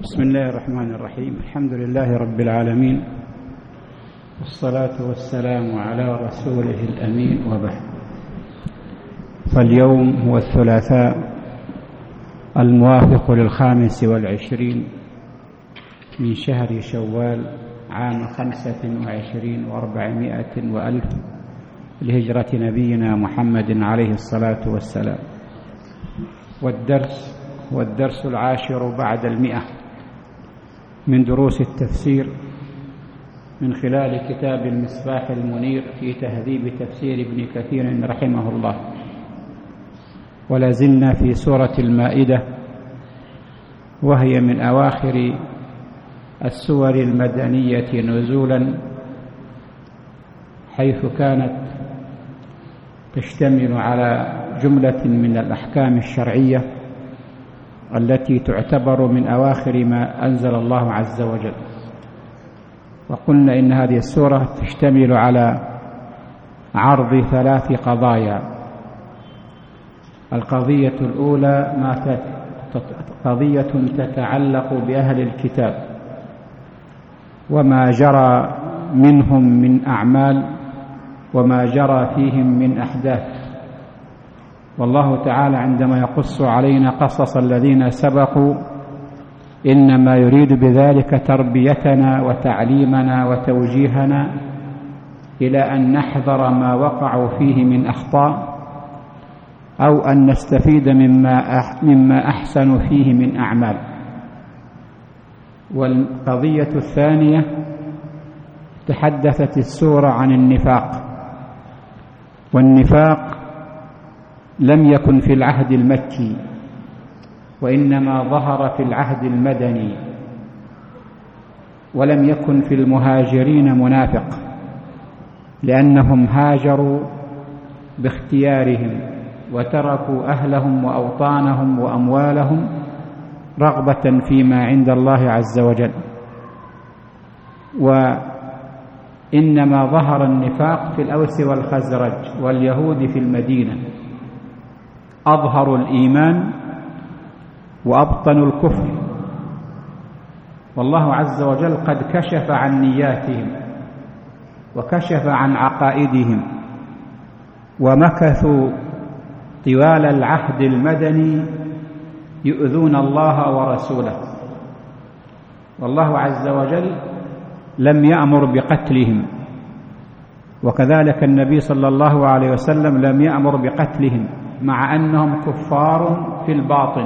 بسم الله الرحمن الرحيم. الحمد لله رب العالمين، والصلاة والسلام على رسوله الأمين، وبعد. فاليوم هو الثلاثاء الموافق 25 من شهر شوال عام 25 و400 وألف لهجرة نبينا محمد عليه الصلاة والسلام. والدرس 10 بعد 100 من دروس التفسير من خلال كتاب المصباح المنير في تهذيب تفسير ابن كثير رحمه الله. ولا زلنا في سورة المائدة، وهي من أواخر السور المدنية نزولا، حيث كانت تشتمل على جملة من الأحكام الشرعية التي تعتبر من أواخر ما أنزل الله عز وجل. وقلنا إن هذه السورة تشتمل على عرض 3 قضايا. القضية الأولى قضية تتعلق بأهل الكتاب وما جرى منهم من أعمال وما جرى فيهم من أحداث. والله تعالى عندما يقص علينا قصص الذين سبقوا إنما يريد بذلك تربيتنا وتعليمنا وتوجيهنا إلى أن نحذر ما وقعوا فيه من أخطاء، أو أن نستفيد مما أحسن فيه من أعمال. والقضية الثانية تحدثت السورة عن النفاق، والنفاق لم يكن في العهد المكي، وإنما ظهر في العهد المدني، ولم يكن في المهاجرين منافق، لأنهم هاجروا باختيارهم وتركوا أهلهم وأوطانهم وأموالهم رغبة فيما عند الله عز وجل. وإنما ظهر النفاق في الأوس والخزرج واليهود في المدينة، أظهروا الإيمان وأبطنوا الكفر، والله عز وجل قد كشف عن نياتهم وكشف عن عقائدهم، ومكثوا طوال العهد المدني يؤذون الله ورسوله، والله عز وجل لم يأمر بقتلهم، وكذلك النبي صلى الله عليه وسلم لم يأمر بقتلهم، مع أنهم كفار في الباطن.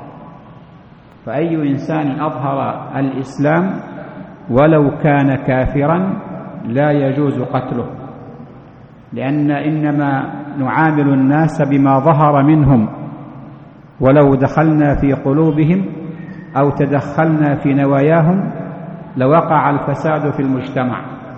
فأي إنسان أظهر الإسلام ولو كان كافرا لا يجوز قتله، لأن إنما نعامل الناس بما ظهر منهم، ولو دخلنا في قلوبهم أو تدخلنا في نواياهم لوقع الفساد في المجتمع.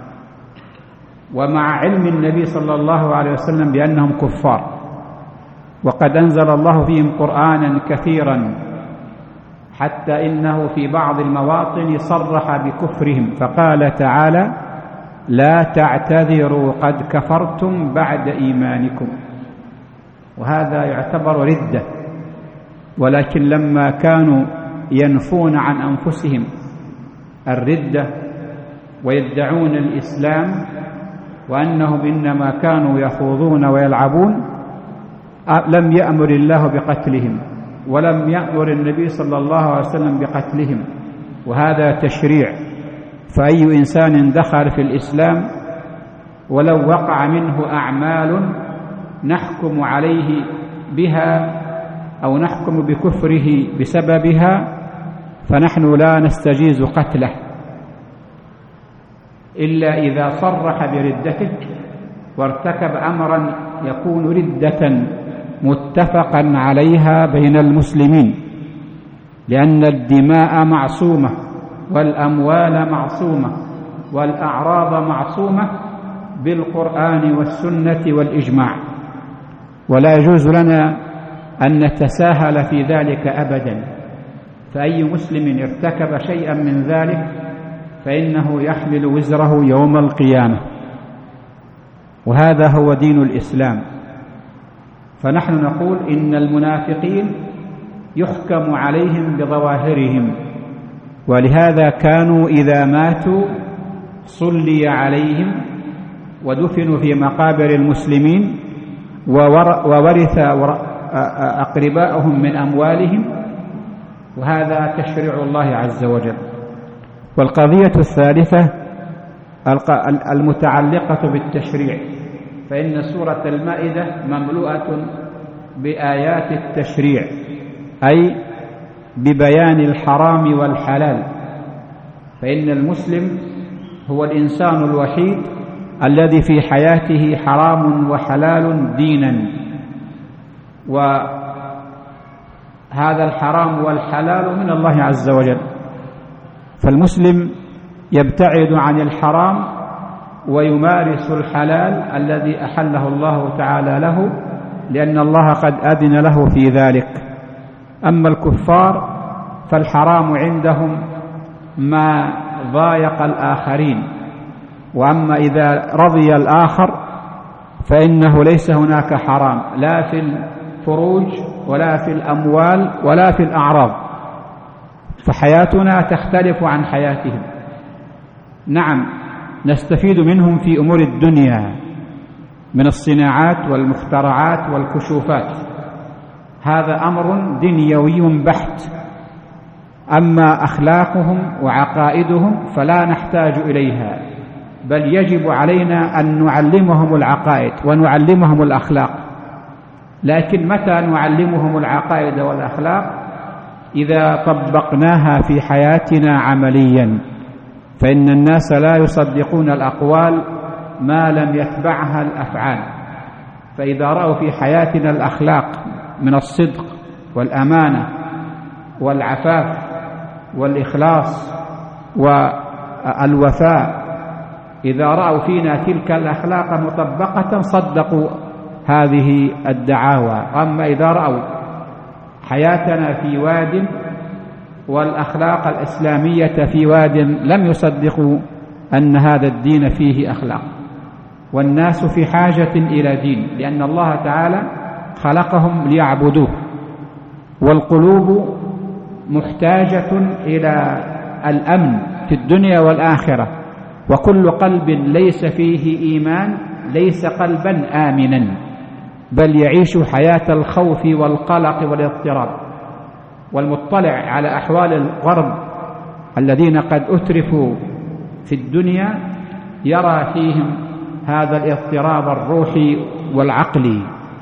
ومع علم النبي صلى الله عليه وسلم بأنهم كفار، وقد أنزل الله فيهم قرآنا كثيرا، حتى إنه في بعض المواطن صرح بكفرهم، فقال تعالى: لا تعتذروا قد كفرتم بعد إيمانكم. وهذا يعتبر ردة، ولكن لما كانوا ينفون عن أنفسهم الردة ويدعون الإسلام وأنهم إنما كانوا يخوضون ويلعبون، لم يأمر الله بقتلهم، ولم يأمر النبي صلى الله عليه وسلم بقتلهم، وهذا تشريع. فأي إنسان دخل في الإسلام ولو وقع منه أعمال نحكم عليه بها أو نحكم بكفره بسببها، فنحن لا نستجيز قتله إلا إذا صرح بردته وارتكب أمرا يكون ردة متفقا عليها بين المسلمين، لأن الدماء معصومة والأموال معصومة والأعراض معصومة بالقرآن والسنة والإجماع، ولا يجوز لنا أن نتساهل في ذلك أبدا. فأي مسلم ارتكب شيئا من ذلك فإنه يحمل وزره يوم القيامة، وهذا هو دين الإسلام. فنحن نقول إن المنافقين يحكم عليهم بظواهرهم ولهذا كانوا إذا ماتوا صلي عليهم ودفنوا في مقابر المسلمين، وورث أقرباءهم من أموالهم، وهذا تشريع الله عز وجل. والقضية الثالثة المتعلقة بالتشريع، فإن سورة المائدة مملوءة بآيات التشريع، أي ببيان الحرام والحلال. فإن المسلم هو الإنسان الوحيد الذي في حياته حرام وحلال دينا، وهذا الحرام والحلال من الله عز وجل. فالمسلم يبتعد عن الحرام ويمارس الحلال الذي أحله الله تعالى له، لأن الله قد أذن له في ذلك. أما الكفار فالحرام عندهم ما ضايق الآخرين، وأما إذا رضي الآخر فإنه ليس هناك حرام، لا في الفروج ولا في الأموال ولا في الأعراض، فحياتنا تختلف عن حياتهم. نعم نستفيد منهم في أمور الدنيا من الصناعات والمخترعات والكشوفات، هذا أمر دنيوي بحت. أما أخلاقهم وعقائدهم فلا نحتاج إليها، بل يجب علينا أن نعلمهم العقائد ونعلمهم الأخلاق. لكن متى نعلمهم العقائد والأخلاق؟ إذا طبقناها في حياتنا عمليا، فإن الناس لا يصدقون الأقوال ما لم يتبعها الأفعال. فإذا رأوا في حياتنا الأخلاق من الصدق والأمانة والعفاف والإخلاص والوفاء، إذا رأوا فينا تلك الأخلاق مطبقة صدقوا هذه الدعاوى. أما إذا رأوا حياتنا في واد والأخلاق الإسلامية في واد لم يصدقوا أن هذا الدين فيه أخلاق. والناس في حاجة إلى دين، لأن الله تعالى خلقهم ليعبدوه، والقلوب محتاجة إلى الأمن في الدنيا والآخرة، وكل قلب ليس فيه إيمان ليس قلبا آمنا، بل يعيش حياة الخوف والقلق والاضطراب. والمطلع على أحوال الغرب الذين قد أترفوا في الدنيا يرى فيهم هذا الاضطراب الروحي والعقلي.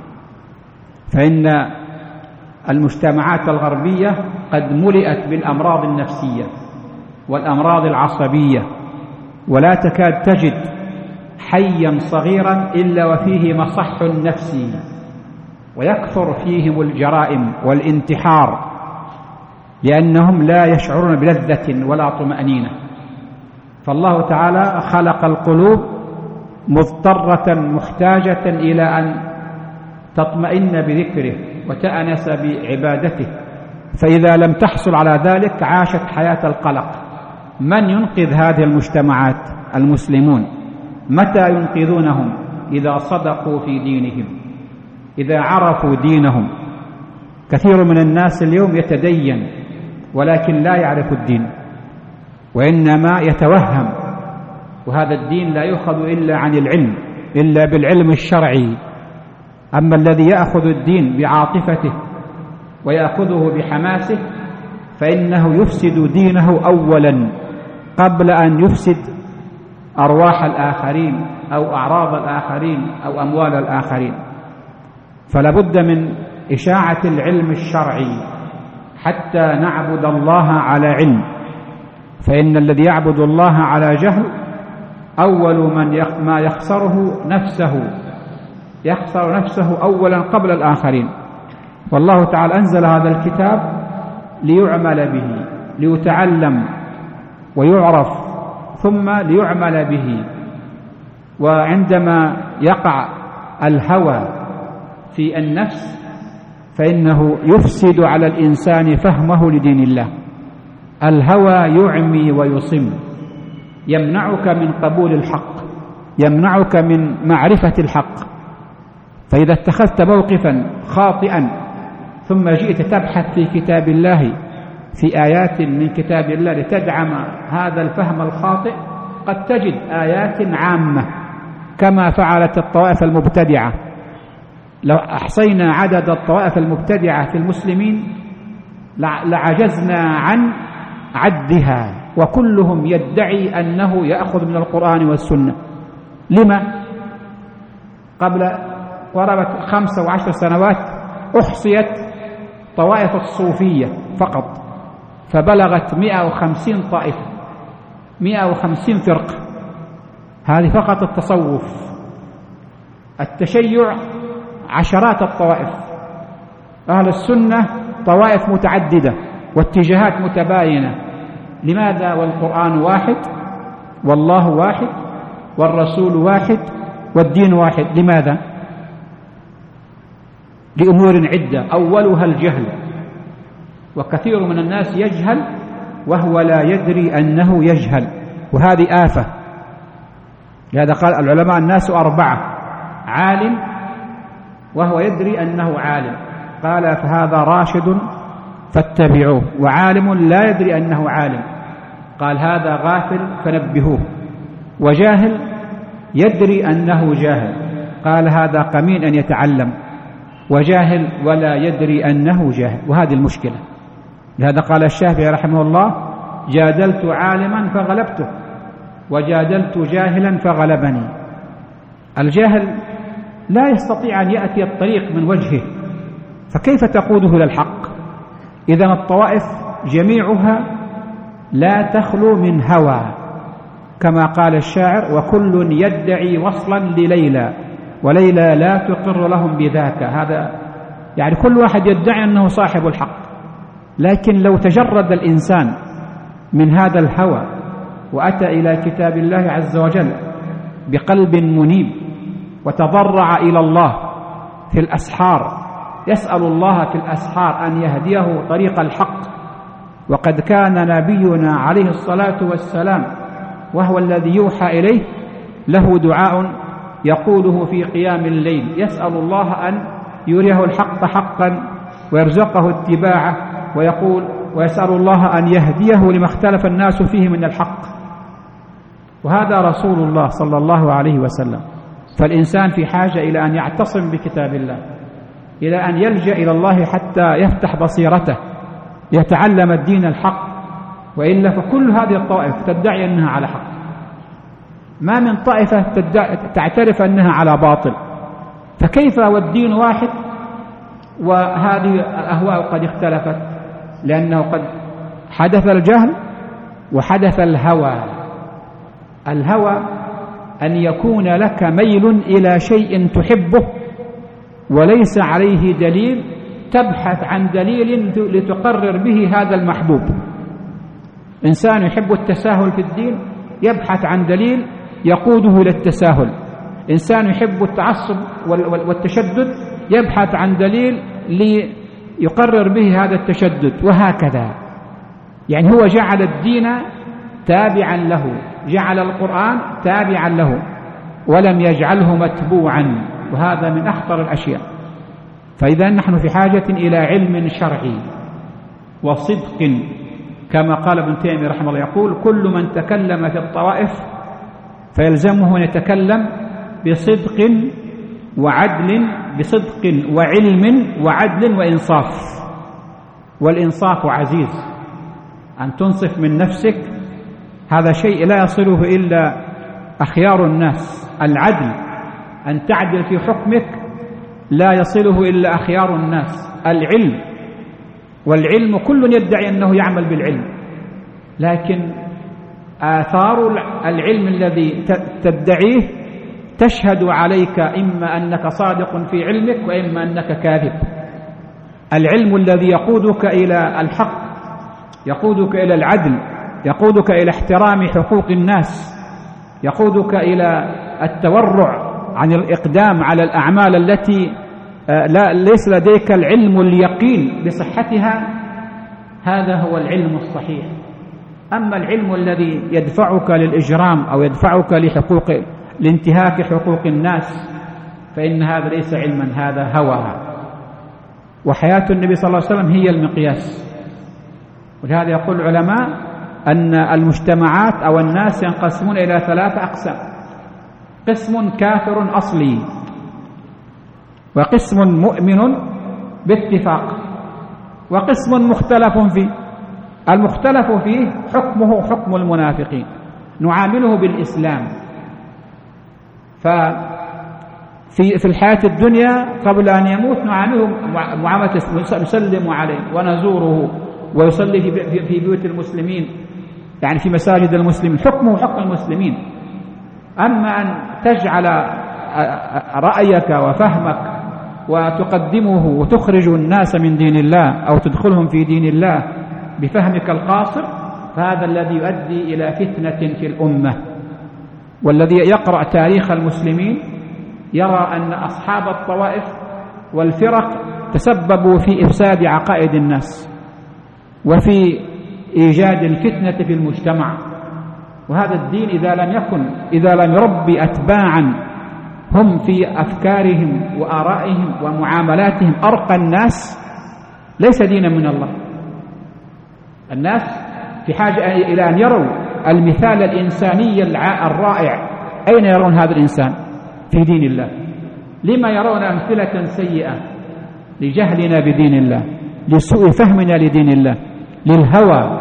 فإن المجتمعات الغربية قد ملئت بالأمراض النفسية والأمراض العصبية، ولا تكاد تجد حيا صغيرا إلا وفيه مصح نفسي، ويكثر فيهم الجرائم والانتحار، لأنهم لا يشعرون بلذة ولا طمأنينة. فالله تعالى خلق القلوب مضطرة محتاجة إلى أن تطمئن بذكره وتأنس بعبادته، فإذا لم تحصل على ذلك عاشت حياة القلق. من ينقذ هذه المجتمعات؟ المسلمون. متى ينقذونهم؟ إذا صدقوا في دينهم، إذا عرفوا دينهم. كثير من الناس اليوم يتدين ولكن لا يعرف الدين، وإنما يتوهم، وهذا الدين لا يؤخذ إلا عن العلم، إلا بالعلم الشرعي. أما الذي يأخذ الدين بعاطفته ويأخذه بحماسه فإنه يفسد دينه أولا قبل أن يفسد أرواح الآخرين أو أعراض الآخرين أو أموال الآخرين. فلا بد من إشاعة العلم الشرعي حتى نعبد الله على علم، فإن الذي يعبد الله على جهل أول ما يخسره نفسه، يخسر نفسه أولا قبل الآخرين. والله تعالى أنزل هذا الكتاب ليعمل به، ليتعلم ويعرف ثم ليعمل به. وعندما يقع الهوى في النفس فإنه يفسد على الإنسان فهمه لدين الله. الهوى يعمي ويصم، يمنعك من قبول الحق، يمنعك من معرفة الحق. فإذا اتخذت موقفا خاطئا ثم جئت تبحث في كتاب الله في آيات من كتاب الله لتدعم هذا الفهم الخاطئ، قد تجد آيات عامة كما فعلت الطوائف المبتدعة. لو أحصينا عدد الطوائف المبتدعة في المسلمين لعجزنا عن عدها، وكلهم يدعي أنه يأخذ من القرآن والسنة. لما؟ قبل قرابة 5 و10 سنوات أحصيت طوائف الصوفية فقط، فبلغت 150 طائفة، 150 فرقة. هذه فقط التصوف. التشيع عشرات الطوائف، أهل السنة طوائف متعددة واتجاهات متباينة. لماذا والقرآن واحد والله واحد والرسول واحد والدين واحد؟ لماذا؟ لأمور عدة، أولها الجهل، وكثير من الناس يجهل وهو لا يدري أنه يجهل، وهذه آفة. لهذا قال العلماء الناس 4: عالم وهو يدري أنه عالم، قال فهذا راشد فاتبعوه، وعالم لا يدري أنه عالم، قال هذا غافل فنبهوه، وجاهل يدري أنه جاهل، قال هذا قمين أن يتعلم، وجاهل ولا يدري أنه جاهل. وهذه المشكلة. لهذا قال الشافعي رحمه الله: جادلت عالما فغلبته وجادلت جاهلا فغلبني. الجاهل لا يستطيع أن يأتي الطريق من وجهه، فكيف تقوده إلى الحق؟ إذن الطوائف جميعها لا تخلو من هوى، كما قال الشاعر: وكل يدعي وصلا لليلى وليلى لا تقر لهم بذاك. هذا يعني كل واحد يدعي أنه صاحب الحق، لكن لو تجرد الإنسان من هذا الهوى وأتى إلى كتاب الله عز وجل بقلب منيب وتضرع إلى الله في الأسحار، يسأل الله في الأسحار أن يهديه طريق الحق. وقد كان نبينا عليه الصلاة والسلام وهو الذي يوحى إليه له دعاء يقوله في قيام الليل، يسأل الله أن يريه الحق حقا ويرزقه اتباعه، ويسأل الله أن يهديه لما اختلف الناس فيه من الحق. وهذا رسول الله صلى الله عليه وسلم. فالإنسان في حاجة إلى أن يعتصم بكتاب الله، إلى أن يلجأ إلى الله حتى يفتح بصيرته يتعلم الدين الحق، وإلا فكل هذه الطائف تدعي أنها على حق. ما من طائفة تعترف أنها على باطل، فكيف والدين واحد وهذه الأهواء قد اختلفت؟ لأنه قد حدث الجهل وحدث الهوى. الهوى أن يكون لك ميل إلى شيء تحبه وليس عليه دليل، تبحث عن دليل لتقرر به هذا المحبوب. إنسان يحب التساهل في الدين يبحث عن دليل يقوده إلى التساهل. إنسان يحب التعصب والتشدد يبحث عن دليل ليقرر به هذا التشدد، وهكذا. يعني هو جعل الدين تابعا له، جعل القرآن تابعا له، ولم يجعله متبوعا، وهذا من أخطر الأشياء. فإذا نحن في حاجة إلى علم شرعي وصدق، كما قال ابن تيمية رحمه الله، يقول: كل من تكلم في الطوائف فيلزمه أن يتكلم بصدق وعدل، بصدق وعلم وعدل وإنصاف. والإنصاف عزيز، أن تنصف من نفسك، هذا شيء لا يصله إلا أخيار الناس. العدل أن تعدل في حكمك لا يصله إلا أخيار الناس. العلم، والعلم كل يدعي أنه يعمل بالعلم، لكن آثار العلم الذي تدعيه تشهد عليك إما أنك صادق في علمك وإما أنك كاذب. العلم الذي يقودك إلى الحق، يقودك إلى العدل، يقودك إلى احترام حقوق الناس، يقودك إلى التورع عن الإقدام على الأعمال التي ليس لديك العلم اليقين بصحتها، هذا هو العلم الصحيح. أما العلم الذي يدفعك للإجرام أو يدفعك لانتهاك حقوق الناس فإن هذا ليس علما، هذا هوى. وحياة النبي صلى الله عليه وسلم هي المقياس، ولهذا يقول العلماء أن المجتمعات أو الناس ينقسمون إلى 3 أقسام: قسم كافر أصلي، وقسم مؤمن باتفاق، وقسم مختلف فيه. المختلف فيه حكمه حكم المنافقين، نعامله بالإسلام. في الحياة الدنيا قبل أن يموت نعامله معاملة، نسلم عليه ونزوره ويصلي في بيوت المسلمين، يعني في مساجد المسلمين، حكمه حكم المسلمين. أما أن تجعل رأيك وفهمك وتقدمه وتخرج الناس من دين الله أو تدخلهم في دين الله بفهمك القاصر، فهذا الذي يؤدي إلى فتنة في الأمة. والذي يقرأ تاريخ المسلمين يرى أن أصحاب الطوائف والفرق تسببوا في إفساد عقائد الناس وفي إيجاد الفتنة في المجتمع. وهذا الدين إذا لم يربي أتباعا هم في أفكارهم وآرائهم ومعاملاتهم أرقى الناس، ليس دينا من الله. الناس في حاجة إلى أن يروا المثال الإنساني الرائع. أين يرون هذا الإنسان؟ في دين الله. لما يرون أمثلة سيئة؟ لجهلنا بدين الله، لسوء فهمنا لدين الله، للهوى.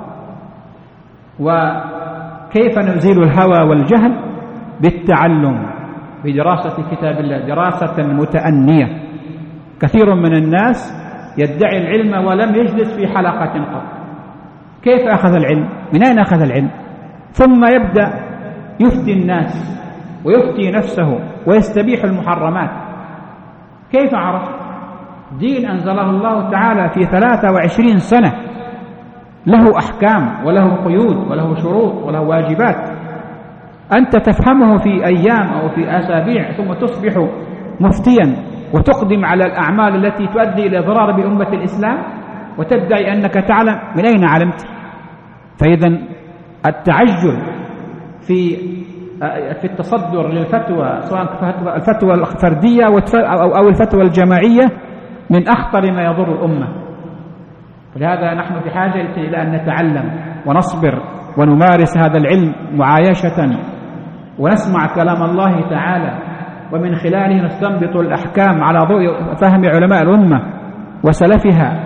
وكيف نزيل الهوى والجهل؟ بالتعلم، بدراسة كتاب الله دراسة متأنية. كثير من الناس يدعي العلم ولم يجلس في حلقة قط. كيف أخذ العلم؟ من أين أخذ العلم؟ ثم يبدأ يفتي الناس ويفتي نفسه ويستبيح المحرمات. كيف عرف؟ دين أنزله الله تعالى في 23 سنة، له أحكام وله قيود وله شروط وله واجبات. أنت تفهمه في أيام أو في أسابيع ثم تصبح مفتيا وتقدم على الأعمال التي تؤدي إلى ضرار بأمة الإسلام وتدعي أنك تعلم. من أين علمت؟ فإذا التعجل في التصدر للفتوى، سواء الفتوى الفردية أو الفتوى الجماعية، من أخطر ما يضر الأمة. ولهذا نحن في حاجة إلى أن نتعلم ونصبر ونمارس هذا العلم معايشة، ونسمع كلام الله تعالى ومن خلاله نستنبط الأحكام على ضوء فهم علماء الأمة وسلفها،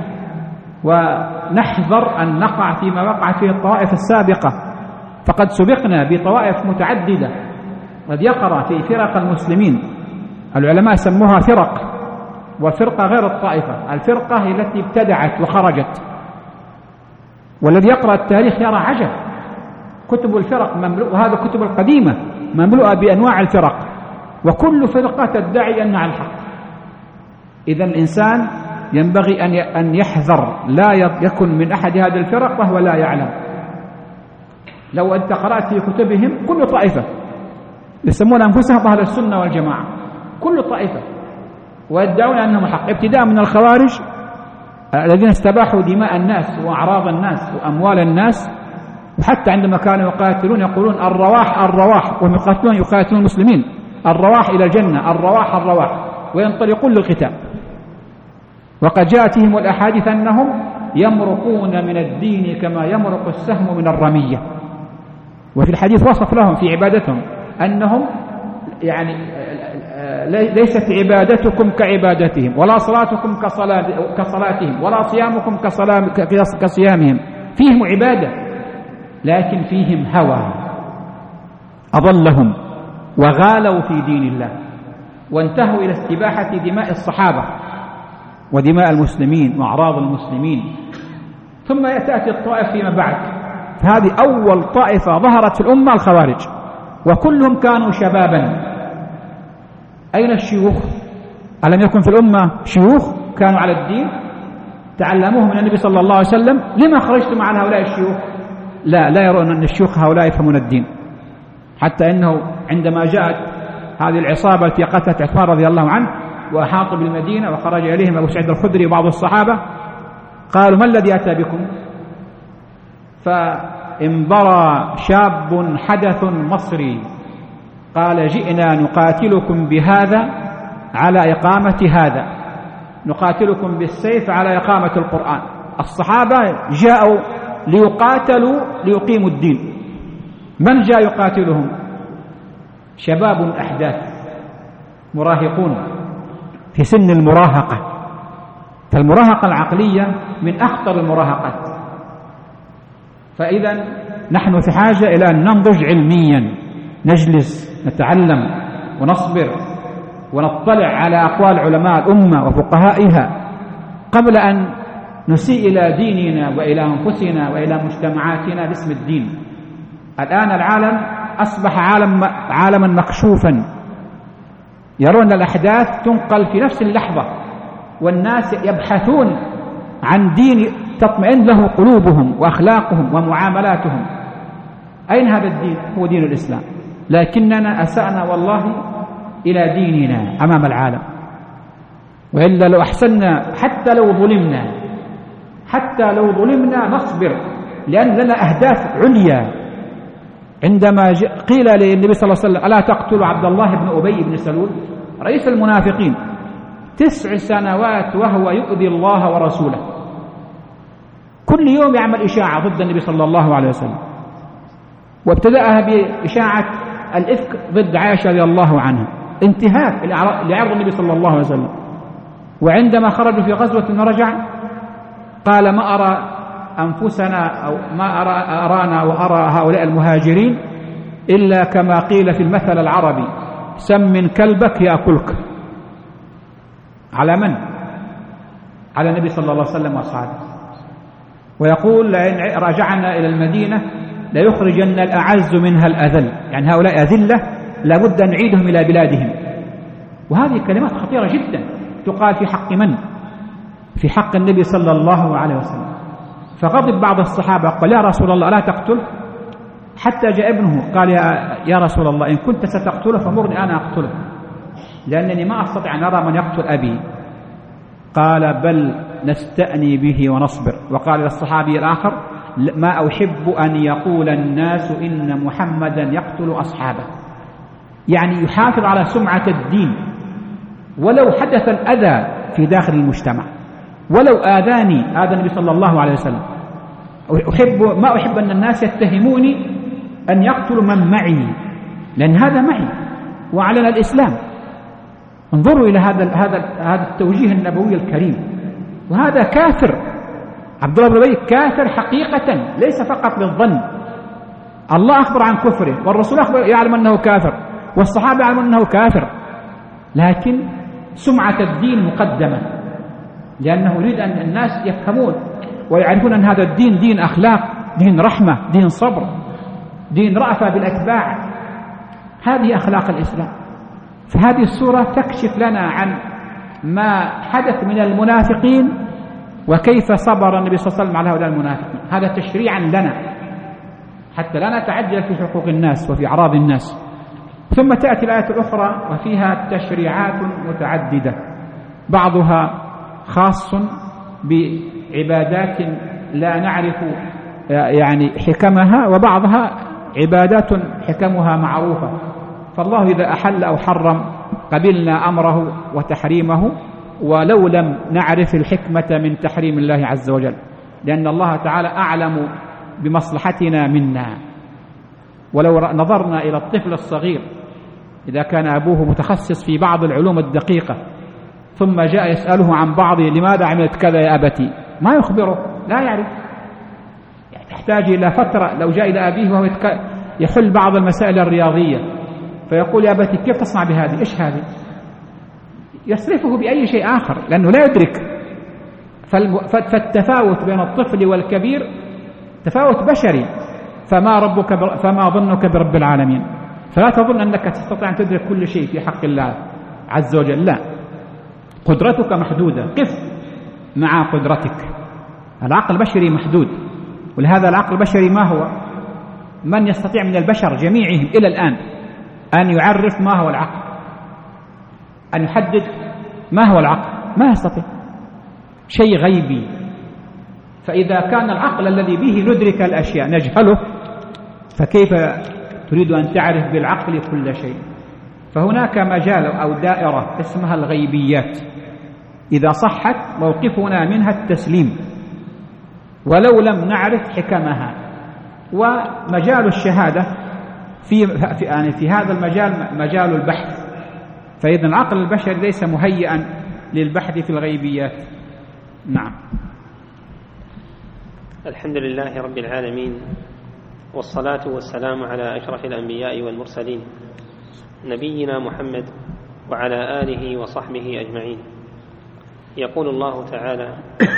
ونحذر أن نقع فيما وقعت فيه الطوائف السابقة. فقد سبقنا بطوائف متعددة. قد يقرأ في فرق المسلمين، العلماء سموها فرق، والفرقة غير الطائفة. الفرقة هي التي ابتدعت وخرجت. والذي يقرأ التاريخ يرى عجب، كتب الفرق مملوءة، وهذا كتب القديمة مملوءة بأنواع الفرق، وكل فرقة تدعي أنها الحق. إذا الإنسان ينبغي أن يحذر، لا يكن من أحد هذه الفرق وهو لا يعلم. لو أنت قرأت في كتبهم كل طائفة يسمون أنفسهم أهل السنة والجماعة، كل طائفة، ويدعون أنهم حق، ابتداء من الخوارج الذين استباحوا دماء الناس وأعراض الناس وأموال الناس، وحتى عندما كانوا يقاتلون يقولون الرواح الرواح، وهم يقاتلون المسلمين، الرواح إلى الجنة، الرواح الرواح، وينطلقون للقتال. وقد جاءتهم الأحاديث أنهم يمرقون من الدين كما يمرق السهم من الرمية. وفي الحديث وصف لهم في عبادتهم أنهم يعني ليست عبادتكم كعبادتهم، ولا صلاتكم كصلاتهم، ولا صيامكم كصيامهم. فيهم عبادة لكن فيهم هوى أضلهم وغالوا في دين الله، وانتهوا إلى استباحة دماء الصحابة ودماء المسلمين وأعراض المسلمين. ثم تأتي الطائف فيما بعد. فهذه أول طائفة ظهرت في الأمة الخوارج، وكلهم كانوا شبابا. أين الشيوخ؟ ألم يكن في الأمة شيوخ كانوا على الدين تعلموه من النبي صلى الله عليه وسلم؟ لما خرجتم على هؤلاء الشيوخ؟ لا يرون أن الشيوخ هؤلاء يفهمون الدين. حتى أنه عندما جاءت هذه العصابة التي قتلت عثمان رضي الله عنه وأحاطوا بالمدينة وخرج إليهم أبو سعيد الخدري وبعض الصحابة، قالوا ما الذي أتى بكم؟ فانبرى شاب حدث مصري قال جئنا نقاتلكم بهذا على إقامة هذا، نقاتلكم بالسيف على إقامة القرآن. الصحابة جاءوا ليقاتلوا ليقيموا الدين. من جاء يقاتلهم؟ شباب أحداث مراهقون في سن المراهقة. فالمراهقة العقلية من أخطر المراهقات. فإذا نحن في حاجة إلى أن ننضج علميا، نجلس نتعلم ونصبر ونطلع على أقوال علماء الأمة وفقهائها قبل أن نسيء إلى ديننا وإلى أنفسنا وإلى مجتمعاتنا باسم الدين. الآن العالم أصبح عالما مكشوفا، يرون الأحداث تنقل في نفس اللحظة، والناس يبحثون عن دين تطمئن له قلوبهم وأخلاقهم ومعاملاتهم. أين هذا الدين؟ هو دين الإسلام، لكننا أسأنا والله إلى ديننا أمام العالم. وإلا لو أحسننا حتى لو ظلمنا نصبر، لأن لنا أهداف عليا. عندما قيل للنبي صلى الله عليه وسلم ألا تقتل عبد الله بن أبي بن سلول رئيس المنافقين 9 سنوات وهو يؤذي الله ورسوله، كل يوم يعمل إشاعة ضد النبي صلى الله عليه وسلم، وابتدأها بإشاعة الإفك ضد عائشة رضي الله عنها، انتهاك لعرض النبي صلى الله عليه وسلم. وعندما خرجوا في غزوة ورجع قال ما أرى أنفسنا أو ما أرانا وأرى هؤلاء المهاجرين إلا كما قيل في المثل العربي سمن كلبك يأكلك. على من؟ على النبي صلى الله عليه وسلم وأصحابه. ويقول لئن رجعنا إلى المدينة ليخرجن الأعز منها الأذل، يعني هؤلاء أذلة لابد أن نعيدهم إلى بلادهم. وهذه كلمات خطيرة جدا تقال في حق من؟ في حق النبي صلى الله عليه وسلم. فغضب بعض الصحابة قال يا رسول الله لا تقتل، حتى جاء ابنه قال يا رسول الله إن كنت ستقتله فمرني أنا أقتله، لأنني ما أستطيع أن أرى من يقتل أبي. قال بل نستأني به ونصبر. وقال للصحابي الآخر ما أحب أن يقول الناس إن محمدا يقتل أصحابه، يعني يحافظ على سمعة الدين ولو حدث الأذى في داخل المجتمع، ولو آذاني النبي صلى الله عليه وسلم. ما أحب أن الناس يتهموني أن يقتلوا من معي، لأن هذا معي وأعلن الإسلام. انظروا إلى هذا التوجيه النبوي الكريم. وهذا كافر، عبد الله بن أبي كافر حقيقة، ليس فقط للظن. الله أخبر عن كفره، والرسول يعلم أنه كافر، والصحابة يعلم أنه كافر، لكن سمعة الدين مقدمة، لأنه يريد أن الناس يفهمون ويعرفون أن هذا الدين دين أخلاق، دين رحمة، دين صبر، دين رأفة بالأتباع. هذه أخلاق الإسلام. فهذه السورة تكشف لنا عن ما حدث من المنافقين وكيف صبر النبي صلى الله عليه وسلم على هؤلاء المنافقين. هذا تشريعا لنا حتى لا نتعجل في حقوق الناس وفي أعراض الناس. ثم تأتي الآية الأخرى وفيها تشريعات متعددة، بعضها خاص بعبادات لا نعرف يعني حكمها، وبعضها عبادات حكمها معروفة. فالله إذا أحل أو حرم قبلنا أمره وتحريمه، ولو لم نعرف الحكمة من تحريم الله عز وجل، لأن الله تعالى أعلم بمصلحتنا منا. ولو نظرنا إلى الطفل الصغير إذا كان أبوه متخصص في بعض العلوم الدقيقة ثم جاء يسأله عن بعض لماذا عملت كذا يا أبتي، ما يخبره، لا يعرف، يحتاج إلى فترة. لو جاء إلى أبيه وهو يحل بعض المسائل الرياضية فيقول يا أبتي كيف تصنع بهذه، إيش هذه، يصرفه بأي شيء آخر لأنه لا يدرك. فالتفاوت بين الطفل والكبير تفاوت بشري. فما ظنك برب العالمين؟ فلا تظن أنك تستطيع أن تدرك كل شيء في حق الله عز وجل، لا، قدرتك محدودة، قف مع قدرتك. العقل البشري محدود، ولهذا العقل البشري ما هو؟ من يستطيع من البشر جميعهم إلى الآن أن يعرف ما هو العقل، أن يحدد ما هو العقل؟ ما يستطيع، شيء غيبي. فإذا كان العقل الذي به ندرك الأشياء نجهله، فكيف تريد أن تعرف بالعقل كل شيء؟ فهناك مجال أو دائرة اسمها الغيبيات، إذا صحت موقفنا منها التسليم، ولو لم نعرف حكمها. ومجال الشهادة في هذا المجال مجال البحث، فإذا العقل البشري ليس مهيئا للبحث في الغيبيات. نعم. الحمد لله رب العالمين، والصلاة والسلام على أشرف الأنبياء والمرسلين نبينا محمد وعلى آله وصحبه أجمعين. يقول الله تعالى: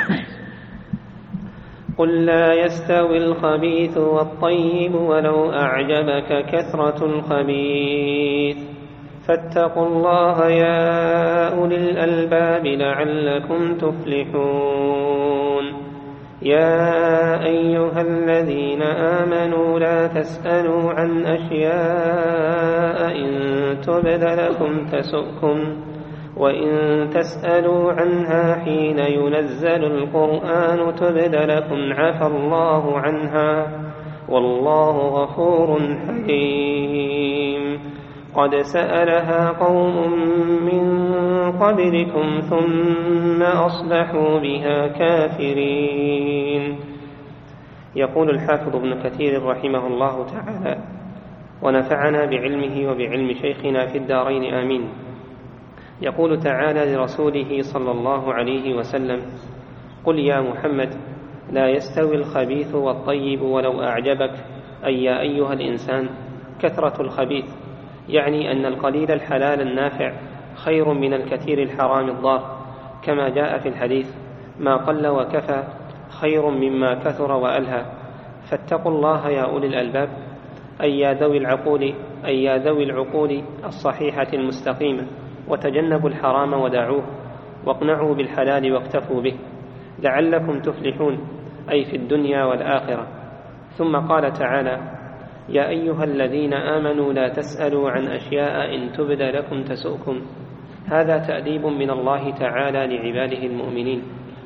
قل لا يستوي الخبيث والطيب ولو أعجبك كثرة الخبيث فاتقوا الله يا أولي الألباب لعلكم تفلحون. يا أيها الذين آمنوا لا تسألوا عن أشياء إن تبد لكم تسؤكم، وإن تسألوا عنها حين ينزل القرآن تبد لكم عفى الله عنها والله غفور حليم. قد سألها قوم من قبلكم ثم أصبحوا بها كافرين. يقول الحافظ ابن كثير رحمه الله تعالى، ونفعنا بعلمه وبعلم شيخنا في الدارين آمين. يقول تعالى لرسوله صلى الله عليه وسلم: قل يا محمد لا يستوي الخبيث والطيب ولو أعجبك، أي يا أيها الإنسان كثرة الخبيث، يعني أن القليل الحلال النافع خير من الكثير الحرام الضار، كما جاء في الحديث: ما قل وكفى خير مما كثر وألهى. فاتقوا الله يا أولي الألباب، أي يا ذوي العقول الصحيحة المستقيمة، وتجنبوا الحرام ودعوه، واقنعوا بالحلال واكتفوا به، لعلكم تفلحون، أي في الدنيا والآخرة. ثم قال تعالى: يا أيها الذين آمنوا لا تسألوا عن أشياء إن تبد لكم تسؤكم. هذا تأديب من الله تعالى لعباده المؤمنين،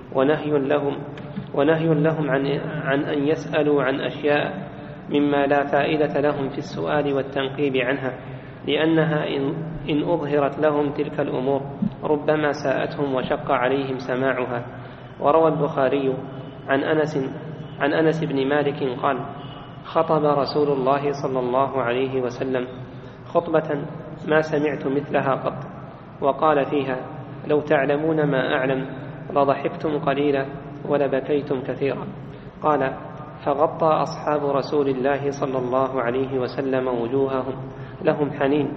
ونهي لهم عن أن يسألوا عن أشياء مما لا فائدة لهم في السؤال والتنقيب عنها، لأنها إن أظهرت لهم تلك الأمور ربما ساءتهم وشق عليهم سماعها. وروى البخاري عن أنس بن مالك قال: خطب رسول الله صلى الله عليه وسلم خطبة ما سمعت مثلها قط، وقال فيها: لو تعلمون ما أعلم لضحكتم قليلا ولبكيتم كثيرا. قال: فغطى أصحاب رسول الله صلى الله عليه وسلم وجوههم لهم حنين،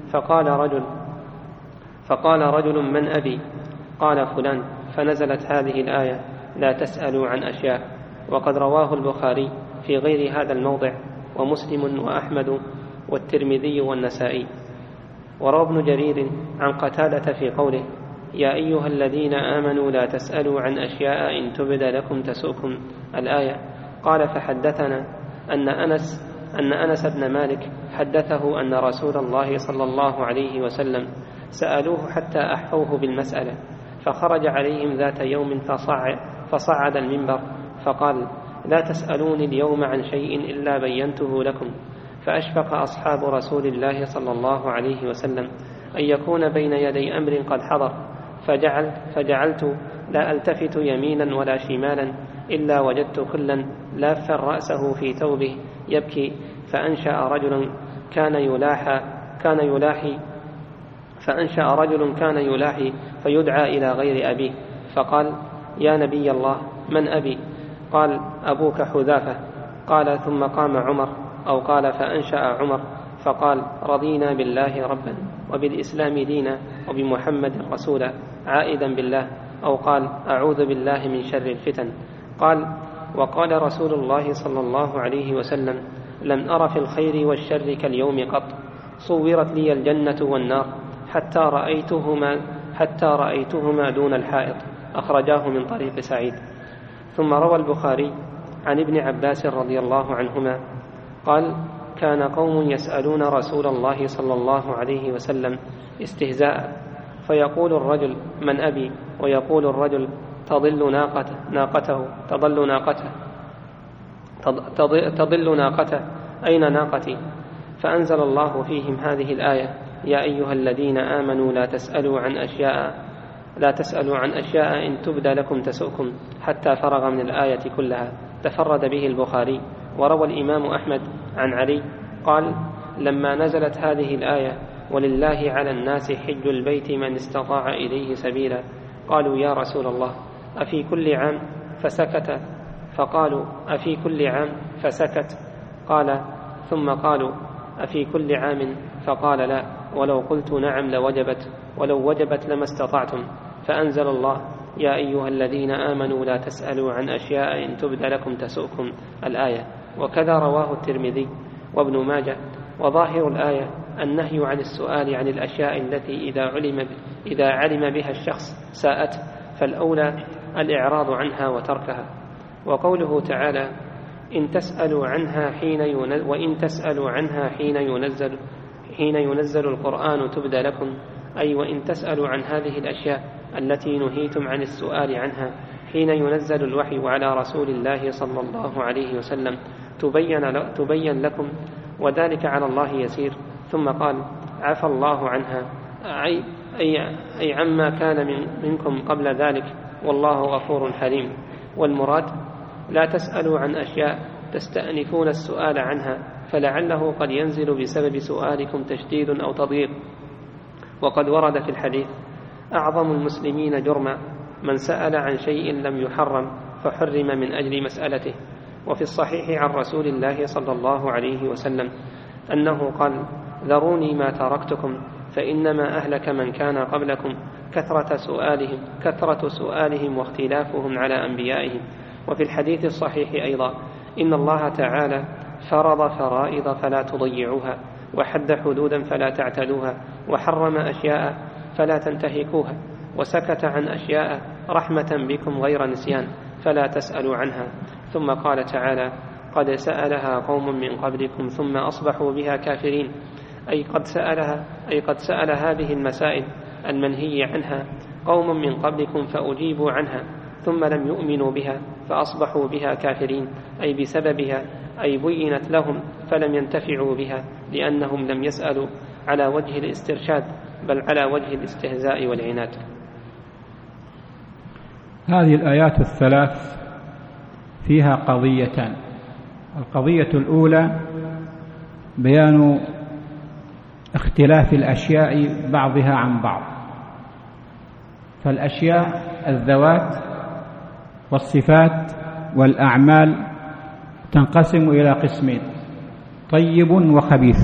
فقال رجل: من أبي؟ قال: فلان. فنزلت هذه الآية: لا تسألوا عن أشياء. وقد رواه البخاري في غير هذا الموضع، ومسلم وأحمد والترمذي والنسائي. وروى ابن جرير عن قتادة في قوله: يا أيها الذين آمنوا لا تسألوا عن أشياء إن تبد لكم تسؤكم، الآية. قال: فحدثنا أن أنس بن مالك حدثه أن رسول الله صلى الله عليه وسلم سألوه حتى أحفوه بالمسألة، فخرج عليهم ذات يوم فصعد المنبر فقال: لا تسألوني اليوم عن شيء إلا بينته لكم. فأشفق أصحاب رسول الله صلى الله عليه وسلم أن يكون بين يدي أمر قد حضر، فجعلت لا ألتفت يمينا ولا شمالا إلا وجدت كلا لافا رأسه في ثوبه يبكي، فأنشأ رجل كان يلاحي فيدعى إلى غير أبيه، فقال: يا نبي الله، من أبي؟ قال: أبوك حذافة. قال: ثم قام عمر، أو قال: فأنشأ عمر فقال: رضينا بالله ربا وبالإسلام دينا وبمحمد رسولا، عائدا بالله، أو قال: أعوذ بالله من شر الفتن. قال: وقال رسول الله صلى الله عليه وسلم: لم أر في الخير والشر كاليوم قط، صورت لي الجنة والنار حتى رأيتهما دون الحائط. أخرجاه من طريق سعيد. ثم روى البخاري عن ابن عباس رضي الله عنهما قال: كان قوم يسألون رسول الله صلى الله عليه وسلم استهزاء، فيقول الرجل: من أبي؟ ويقول الرجل: تضل ناقته، أين ناقتي؟ فأنزل الله فيهم هذه الآية: يا أيها الذين آمنوا لا تسألوا عن أشياء لا تسألوا عن أشياء إن تبدى لكم تسؤكم حتى فرغ من الآية كلها. تفرد به البخاري. وروى الإمام أحمد عن علي قال: لما نزلت هذه الآية: ولله على الناس حج البيت من استطاع إليه سبيلا، قالوا: يا رسول الله أفي كل عام؟ فسكت. فقالوا: أفي كل عام؟ فسكت. قال: ثم قالوا: أفي كل عام؟ فقال: لا، ولو قلت نعم لوجبت، ولو وجبت لما استطعتم. فأنزل الله: يا أيها الذين آمنوا لا تسألوا عن أشياء إن تبد لكم تسؤكم، الآية. وكذا رواه الترمذي وابن ماجه. وظاهر الآية النهي عن السؤال عن الأشياء التي إذا علم بها الشخص ساءته، فالأولى الإعراض عنها وتركها. وقوله تعالى: إن تسألوا عنها وإن تسألوا عنها حين ينزل القرآن تبدى لكم، أي وإن تسألوا عن هذه الأشياء التي نهيتم عن السؤال عنها حين ينزل الوحي على رسول الله صلى الله عليه وسلم تبين لكم، وذلك على الله يسير. ثم قال: عفى الله عنها، أي عما كان منكم قبل ذلك، والله غفور حليم. والمراد: لا تسألوا عن أشياء تستأنفون السؤال عنها، فلعله قد ينزل بسبب سؤالكم تشديد أو تضييق. وقد ورد في الحديث: أعظم المسلمين جرما من سأل عن شيء لم يحرم فحرم من أجل مسألته. وفي الصحيح عن رسول الله صلى الله عليه وسلم أنه قال: ذروني ما تركتكم، فإنما أهلك من كان قبلكم كثرة سؤالهم واختلافهم على أنبيائهم. وفي الحديث الصحيح أيضا: إن الله تعالى فرض فرائض فلا تضيعوها، وحد حدودا فلا تعتدوها، وحرم أشياء فلا تنتهكوها، وسكت عن أشياء رحمة بكم غير نسيان فلا تسألوا عنها. ثم قال تعالى: قد سألها قوم من قبلكم ثم أصبحوا بها كافرين، أي قد سأل هذه المسائل المنهي عنها قوم من قبلكم فأجيبوا عنها ثم لم يؤمنوا بها فأصبحوا بها كافرين، أي بسببها، أي بينت لهم فلم ينتفعوا بها، لأنهم لم يسألوا على وجه الاسترشاد بل على وجه الاستهزاء والعناد. هذه الآيات الثلاث فيها قضيتان. القضية الأولى بيان اختلاف الأشياء بعضها عن بعض. فالأشياء الذوات والصفات والأعمال تنقسم إلى قسمين: طيب وخبيث.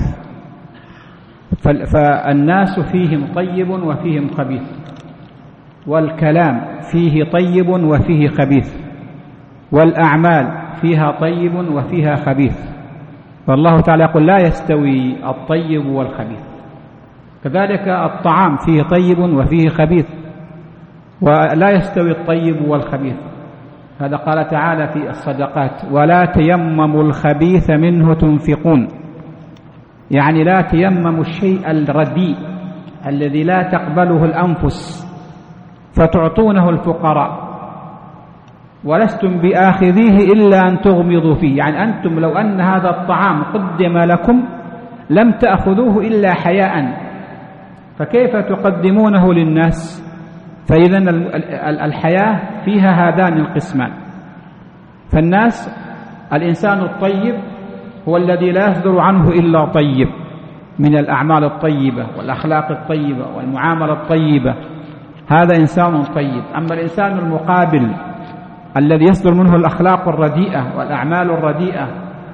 فالناس فيهم طيب وفيهم خبيث، والكلام فيه طيب وفيه خبيث، والأعمال فيها طيب وفيها خبيث. فالله تعالى يقول: لا يستوي الطيب والخبيث. كذلك الطعام فيه طيب وفيه خبيث، ولا يستوي الطيب والخبيث. هذا قال تعالى في الصدقات: ولا تيمموا الخبيث منه تنفقون، يعني لا تيمموا الشيء الرديء الذي لا تقبله الأنفس فتعطونه الفقراء، ولستم بآخذيه إلا أن تغمضوا فيه. يعني أنتم لو أن هذا الطعام قدم لكم لم تأخذوه إلا حياء، فكيف تقدمونه للناس؟ فإذن الحياة فيها هذان القسمان. فالناس، الإنسان الطيب هو الذي لا يصدر عنه إلا طيب من الأعمال الطيبة والأخلاق الطيبة والمعاملة الطيبة، هذا إنسان طيب. أما الإنسان المقابل الذي يصدر منه الأخلاق الرديئة والأعمال الرديئة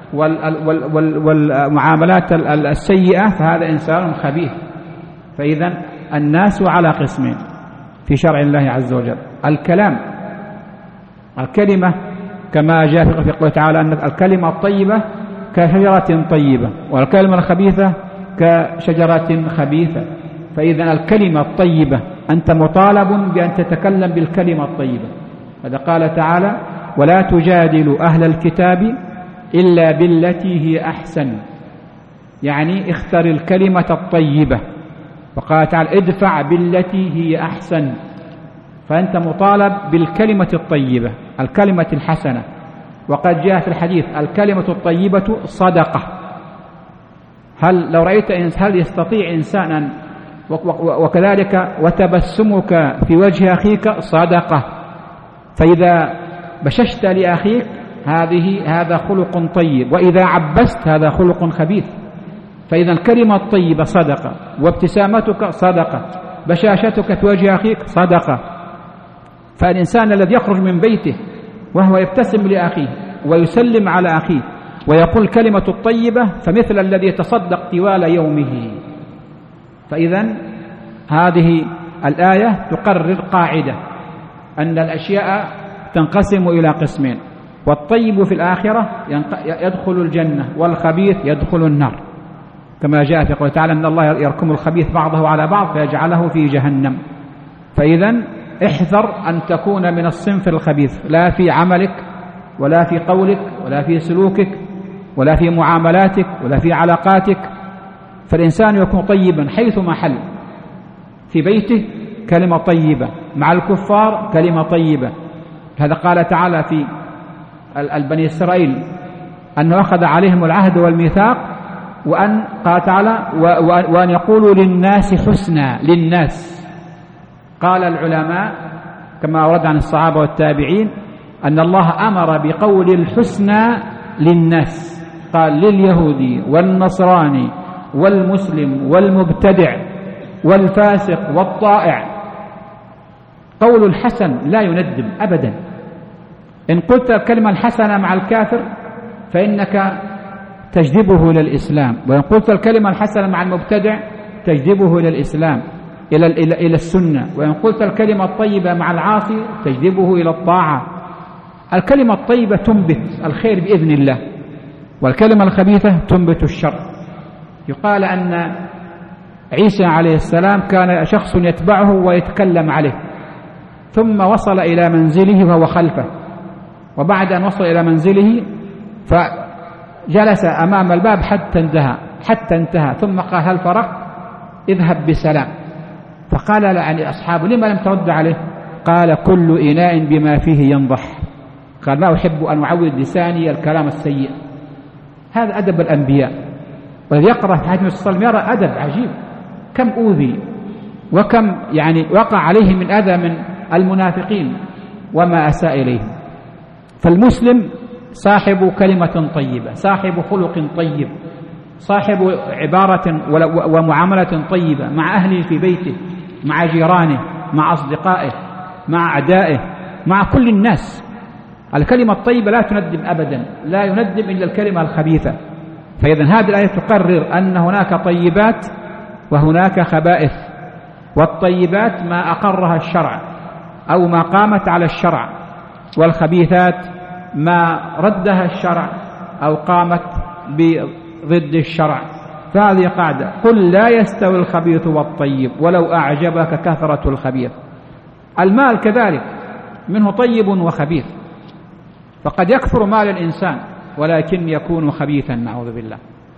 والمعاملات السيئة فهذا إنسان خبيث. فإذن الناس على قسمين في شرع الله عز وجل: الكلمة كما جاء في قوله تعالى أن الكلمة الطيبة كشجرة طيبة، والكلمة الخبيثة كشجرة خبيثة. فإذن الكلمة الطيبة أنت مطالب بأن تتكلم بالكلمة الطيبة. هذا قال تعالى: ولا تجادلوا أهل الكتاب إلا بالتي هي أحسن، يعني اختر الكلمة الطيبة. وقال تعالى: ادفع بالتي هي أحسن. فأنت مطالب بالكلمة الطيبة، الكلمة الحسنة. وقد جاء في الحديث: الكلمة الطيبة صدقة. هل يستطيع إنسان وكذلك وتبسمك في وجه أخيك صدقة. فإذا بششت لأخيك هذا خلق طيب، وإذا عبست هذا خلق خبيث. فإذا الكلمة الطيبة صدقة، وابتسامتك صدقة، بشاشتك في وجه أخيك صدقة. فالإنسان الذي يخرج من بيته وهو يبتسم لأخيه ويسلم على أخيه ويقول كلمة الطيبة فمثل الذي يتصدق طوال يومه. فإذا هذه الآية تقرر قاعدة أن الأشياء تنقسم إلى قسمين، والطيب في الآخرة يدخل الجنة والخبيث يدخل النار، كما جاء في قوله تعالى أن الله يركم الخبيث بعضه على بعض فيجعله في جهنم. فإذا احذر أن تكون من الصنف الخبيث، لا في عملك ولا في قولك ولا في سلوكك ولا في معاملاتك ولا في علاقاتك. فالإنسان يكون طيبا حيثما حل، في بيته كلمة طيبة، مع الكفار كلمة طيبة. هذا قال تعالى في البني إسرائيل أنه أخذ عليهم العهد والميثاق، وأن قال تعالى وأن يقولوا للناس حسنا. للناس، قال العلماء كما ورد عن الصحابة والتابعين أن الله أمر بقول الحسنى للناس، قال لليهودي والنصراني والمسلم والمبتدع والفاسق والطائع. قول الحسن لا يندم أبدا. إن قلت الكلمة الحسنة مع الكافر فإنك تجذبه إلى الإسلام، وإن قلت الكلمة الحسنة مع المبتدع تجذبه إلى الإسلام إلى السنة، وإن قلت الكلمة الطيبة مع العاصي تجذبه إلى الطاعة. الكلمة الطيبة تنبت الخير بإذن الله، والكلمة الخبيثة تنبت الشر. يقال أن عيسى عليه السلام كان شخص يتبعه ويتكلم عليه، ثم وصل إلى منزله وهو خلفه، وبعد أن وصل إلى منزله فجلس أمام الباب حتى انتهى ثم قال هل فرغت؟ اذهب بسلام. فقال يعني أصحابه لما لم ترد عليه؟ قال كل إناء بما فيه ينضح. قال ما أحب أن أعود لساني الكلام السيء. هذا أدب الأنبياء، والذي يقرأ في حديث الصلاة والسلام يرى أدب عجيب، كم أوذي وكم يعني وقع عليه من أذى من المنافقين وما أساء إليهم. فالمسلم صاحب كلمة طيبة، صاحب خلق طيب، صاحب عبارة ومعاملة طيبة مع أهله في بيته، مع جيرانه، مع أصدقائه، مع أعدائه، مع كل الناس. الكلمة الطيبة لا تندم أبدا، لا يندم إلا الكلمة الخبيثة. فإذا هذه الآية تقرر أن هناك طيبات وهناك خبائث، والطيبات ما أقرها الشرع أو ما قامت على الشرع، والخبيثات ما ردها الشرع أو قامت ضد الشرع. فهذه قاعدة، قل لا يستوي الخبيث والطيب ولو أعجبك كثرة الخبيث. المال كذلك منه طيب وخبيث، فقد يكثر مال الإنسان ولكن يكون خبيثا نعوذ بالله،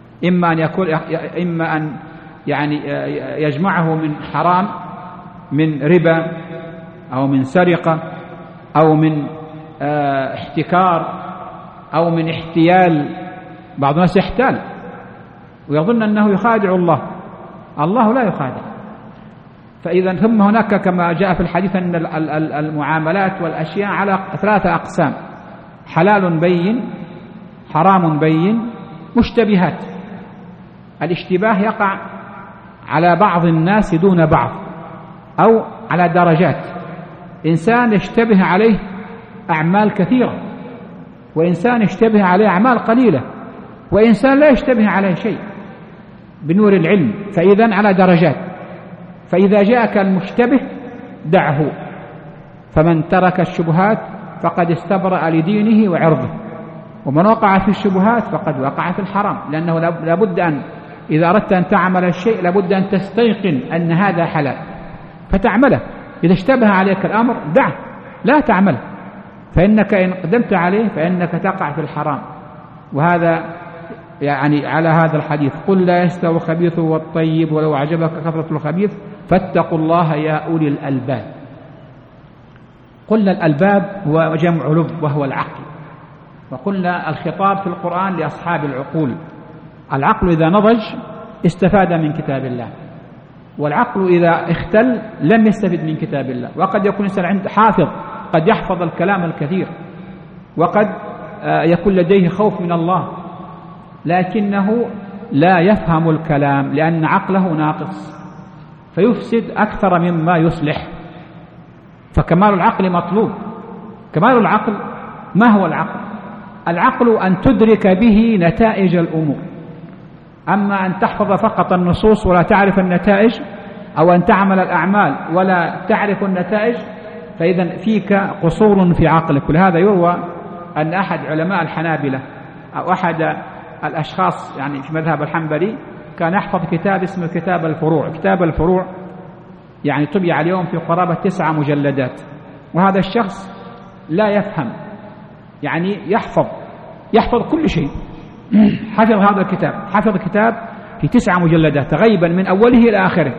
إما أن يعني يجمعه من حرام، من ربا أو من سرقة أو من احتكار أو من احتيال. بعض الناس يحتال ويظن أنه يخادع الله، الله لا يخادع. فإذا ثم هناك كما جاء في الحديث أن المعاملات والأشياء على 3 أقسام: حلال بين، حرام بين، مشتبهات. الاشتباه يقع على بعض الناس دون بعض أو على درجات. إنسان يشتبه عليه أعمال كثيرة، وإنسان يشتبه عليه أعمال قليلة، وإنسان لا يشتبه عليه شيء بنور العلم. فإذا على درجات. فإذا جاءك المشتبه دعه، فمن ترك الشبهات فقد استبرأ لدينه وعرضه، ومن وقع في الشبهات فقد وقع في الحرام. لأنه لابد أن إذا أردت أن تعمل الشيء لابد أن تستيقن أن هذا حلال فتعمله. إذا اشتبه عليك الأمر دعه، لا تعمله، فإنك إن قدمت عليه فإنك تقع في الحرام. وهذا يعني على هذا الحديث قل لا يستوي الخبيث والطيب ولو أعجبك كثرة الخبيث فاتقوا الله يا أولي الألباب. قلنا الألباب هو جمع لب وهو العقل، وقلنا الخطاب في القرآن لأصحاب العقول. العقل إذا نضج استفاد من كتاب الله، والعقل إذا اختل لم يستفد من كتاب الله. وقد يكون الإنسان عنده حافظ، قد يحفظ الكلام الكثير، وقد يكون لديه خوف من الله، لكنه لا يفهم الكلام لأن عقله ناقص، فيفسد أكثر مما يصلح. فكمال العقل مطلوب. كمال العقل ما هو العقل؟ العقل أن تدرك به نتائج الأمور. أما أن تحفظ فقط النصوص ولا تعرف النتائج، أو أن تعمل الأعمال ولا تعرف النتائج، فإذا فيك قصور في عقلك. ولهذا يروى أن أحد علماء الحنابلة أو أحد الأشخاص يعني في مذهب الحنبلي كان يحفظ كتاب اسمه كتاب الفروع. كتاب الفروع يعني طبع اليوم في قرابة 9 مجلدات. وهذا الشخص لا يفهم، يعني يحفظ كل شيء. حفظ هذا الكتاب، حفظ كتاب في 9 مجلدات غيبا من أوله إلى آخره.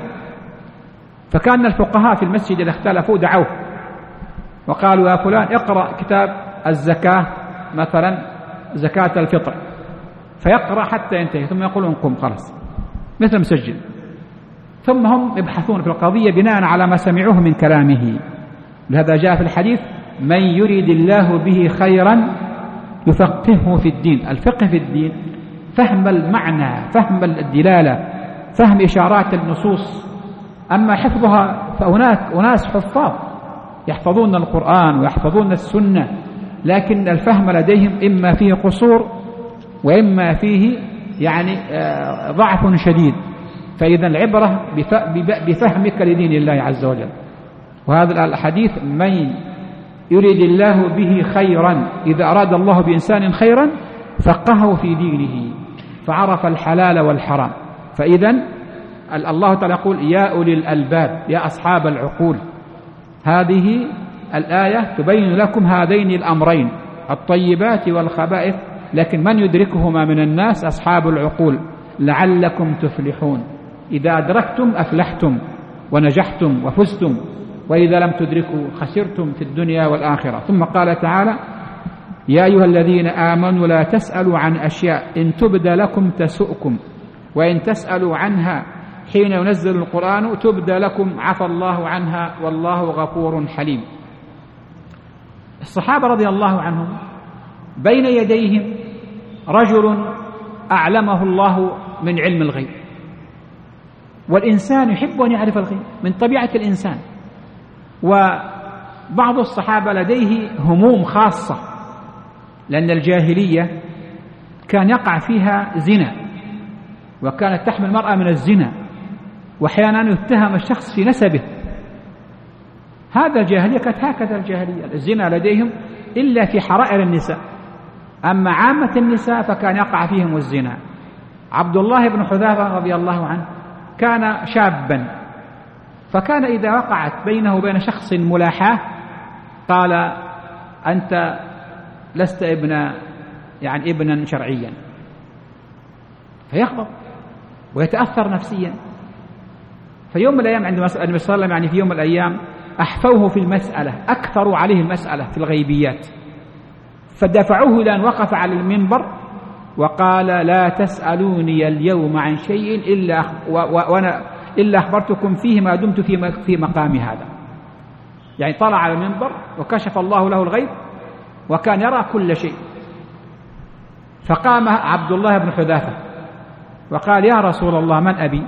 فكان الفقهاء في المسجد إذا اختلفوا دعوه وقالوا يا فلان اقرأ كتاب الزكاة مثلا، زكاة الفطر، فيقرأ حتى ينتهي ثم يقولون قم خلاص مثل مسجل. ثم هم يبحثون في القضية بناء على ما سمعوه من كلامه. لهذا جاء في الحديث من يريد الله به خيرا يفقهه في الدين. الفقه في الدين فهم المعنى، فهم الدلالة، فهم إشارات النصوص. أما حفظها فهناك أناس حفاظ يحفظون القرآن ويحفظون السنة، لكن الفهم لديهم إما فيه قصور وإما فيه يعني ضعف شديد. فإذا العبرة بفهمك لدين الله عز وجل. وهذا الحديث من يريد الله به خيرا، إذا أراد الله بإنسان خيرا فقهه في دينه فعرف الحلال والحرام. فإذا الله تعالى يقول يا أولي الألباب، يا أصحاب العقول. هذه الآية تبين لكم هذين الأمرين، الطيبات والخبائث، لكن من يدركهما من الناس أصحاب العقول لعلكم تفلحون. إذا أدركتم أفلحتم ونجحتم وفزتم، وإذا لم تدركوا خسرتم في الدنيا والآخرة. ثم قال تعالى يا أيها الذين آمنوا لا تسألوا عن أشياء إن تبد لكم تسؤكم وإن تسألوا عنها حين ينزل القرآن تبد لكم عفى الله عنها والله غفور حليم. الصحابة رضي الله عنهم بين يديهم رجل أعلمه الله من علم الغيب، والإنسان يحب أن يعرف الغيب من طبيعة الإنسان. وبعض الصحابة لديه هموم خاصة، لأن الجاهلية كان يقع فيها زنا، وكانت تحمل المرأة من الزنا، وأحيانا يتهم الشخص في نسبه. هذا الجاهلية كانت هكذا. الجاهلية الزنا لديهم إلا في حرائر النساء، أما عامة النساء فكان يقع فيهم الزنا. عبد الله بن حذافة رضي الله عنه كان شابا، فكان إذا وقعت بينه وبين شخص ملاحاة قال أنت لست ابنا شرعيا، فيغضب ويتأثر نفسيا. في يوم من الأيام عندما النبي صلى الله عليه وسلم في يوم من الأيام أحفوه في المسألة، أكثروا عليه المسألة في الغيبيات، فدفعوه إلى أن وقف على المنبر وقال لا تسألوني اليوم عن شيء إلا أخبرتكم فيه ما دمت في مقامي هذا. يعني طلع على المنبر وكشف الله له الغيب وكان يرى كل شيء. فقام عبد الله بن حذافة وقال يا رسول الله من أبي؟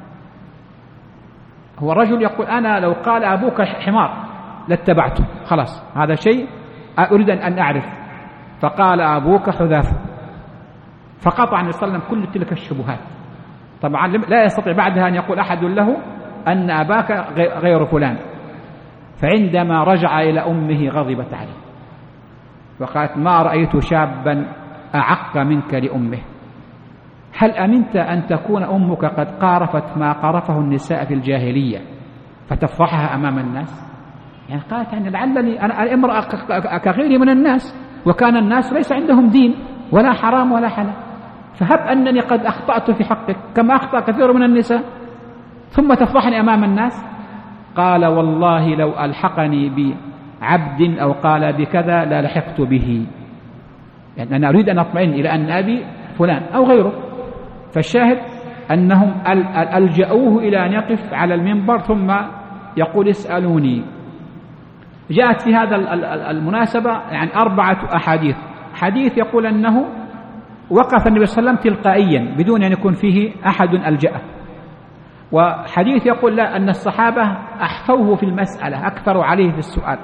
هو الرجل يقول أنا لو قال أبوك حمار لاتبعته، خلاص هذا شيء أريد أن أعرف. فقال أبوك حذافة، فقطع النبي صلى الله عليه وسلم كل تلك الشبهات. طبعا لا يستطيع بعدها أن يقول أحد له أن أباك غير فلان. فعندما رجع إلى أمه غضبت عليه وقالت ما رأيت شابا أعق منك لأمه، هل أمنت أن تكون أمك قد قارفت ما قارفه النساء في الجاهلية فتفضحها أمام الناس؟ يعني قالت يعني لعلني أنا امرأة كغيري من الناس، وكان الناس ليس عندهم دين ولا حرام ولا حلال، فهب أنني قد أخطأت في حقك كما أخطأ كثير من النساء ثم تفضحني أمام الناس. قال والله لو ألحقني بعبد أو قال بكذا لا لحقت به، يعني أنا أريد أن أطمئن إلى أن أبي فلان أو غيره. فالشاهد أنهم ألجأوه إلى أن يقف على المنبر ثم يقول اسألوني. جاءت في هذا المناسبة يعني 4 أحاديث. حديث يقول أنه وقف النبي صلى الله عليه وسلم تلقائيا بدون أن يكون فيه أحد ألجأه، وحديث يقول لا، أن الصحابة أحفوه في المسألة، أكثروا عليه في السؤال،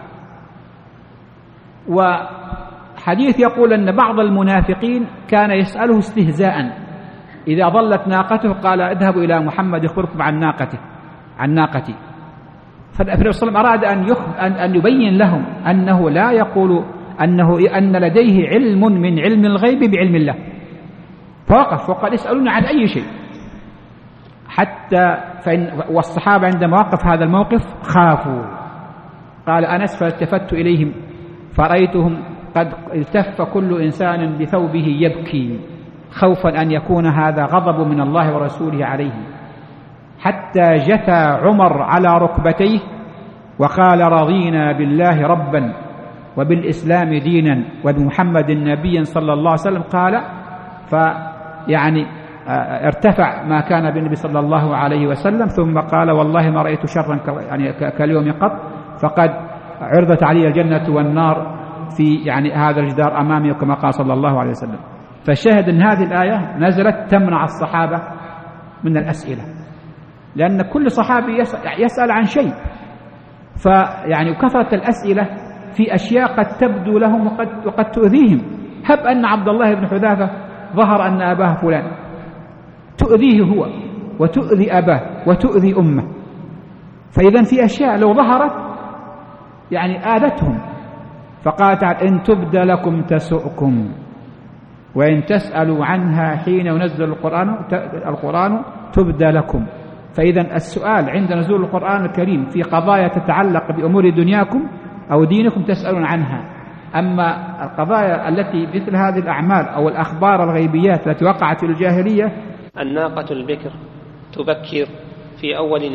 وحديث يقول أن بعض المنافقين كان يسأله استهزاء، إذا ضلت ناقته قال اذهبوا إلى محمد يخبركم عن ناقتي. فالنبي صلى الله عليه وسلم أراد أن يبين لهم أنه لا يقول أن لديه علم من علم الغيب بعلم الله، فوقف وقال اسألوني عن أي شيء. حتى والصحابة عندما وقف هذا الموقف خافوا، قال أنس فالتفت إليهم فرأيتهم قد التف كل إنسان بثوبه يبكي خوفا أن يكون هذا غضب من الله ورسوله عليه، حتى جثى عمر على ركبتيه وقال رضينا بالله ربا وبالإسلام دينا وبمحمد نبيا صلى الله عليه وسلم. قال فيعني ارتفع ما كان بالنبي صلى الله عليه وسلم، ثم قال والله ما رأيت شرا يعني كاليوم قط، فقد عرضت علي الجنة والنار في يعني هذا الجدار أمامي، كما قال صلى الله عليه وسلم. فالشاهد أن هذه الآية نزلت تمنع الصحابة من الأسئلة، لأن كل صحابي يسأل عن شيء، فيعني كثرة الأسئلة في أشياء قد تبدو لهم وقد تؤذيهم. هب أن عبد الله بن حذافة ظهر أن أباه فلان، تؤذيه هو وتؤذي أباه وتؤذي أمه، فإذا في أشياء لو ظهرت يعني آذتهم. فقال تعالى إن تبد لكم تسؤكم وإن تسألوا عنها حين ينزل القرآن تبد لكم. فإذا السؤال عند نزول القرآن الكريم في قضايا تتعلق بأمور دنياكم أو دينكم تسألون عنها، أما القضايا التي مثل هذه الأعمال أو الأخبار الغيبيات التي وقعت في الجاهلية. الناقة البكر تبكر في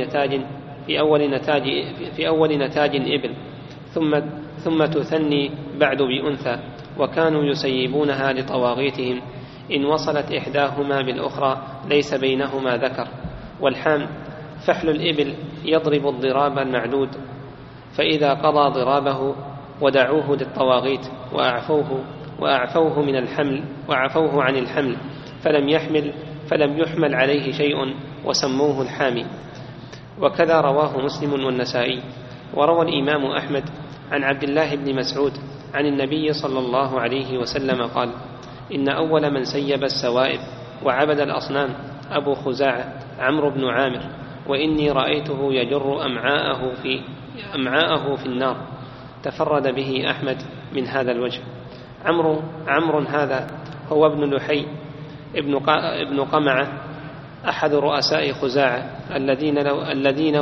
أول نتاج إبل، ثم تثني بعد بأنثى، وكانوا يسيبونها لطواغيتهم، إن وصلت إحداهما بالأخرى ليس بينهما ذكر. والحام فحل الإبل يضرب الضراب المعدود، فإذا قضى ضرابه ودعوه للطواغيت وأعفوه من الحمل وعفوه عن الحمل فلم يحمل عليه شيء وسموه الحامي. وكذا رواه مسلم والنسائي. وروى الإمام أحمد عن عبد الله بن مسعود عن النبي صلى الله عليه وسلم قال إن أول من سيب السوائب وعبد الأصنام أبو خزاعة عمرو بن عامر، وإني رأيته يجر أمعاءه في النار. تفرد به أحمد من هذا الوجه. عمرو هذا هو ابن لحي ابن قمعة أحد رؤساء خزاعة الذين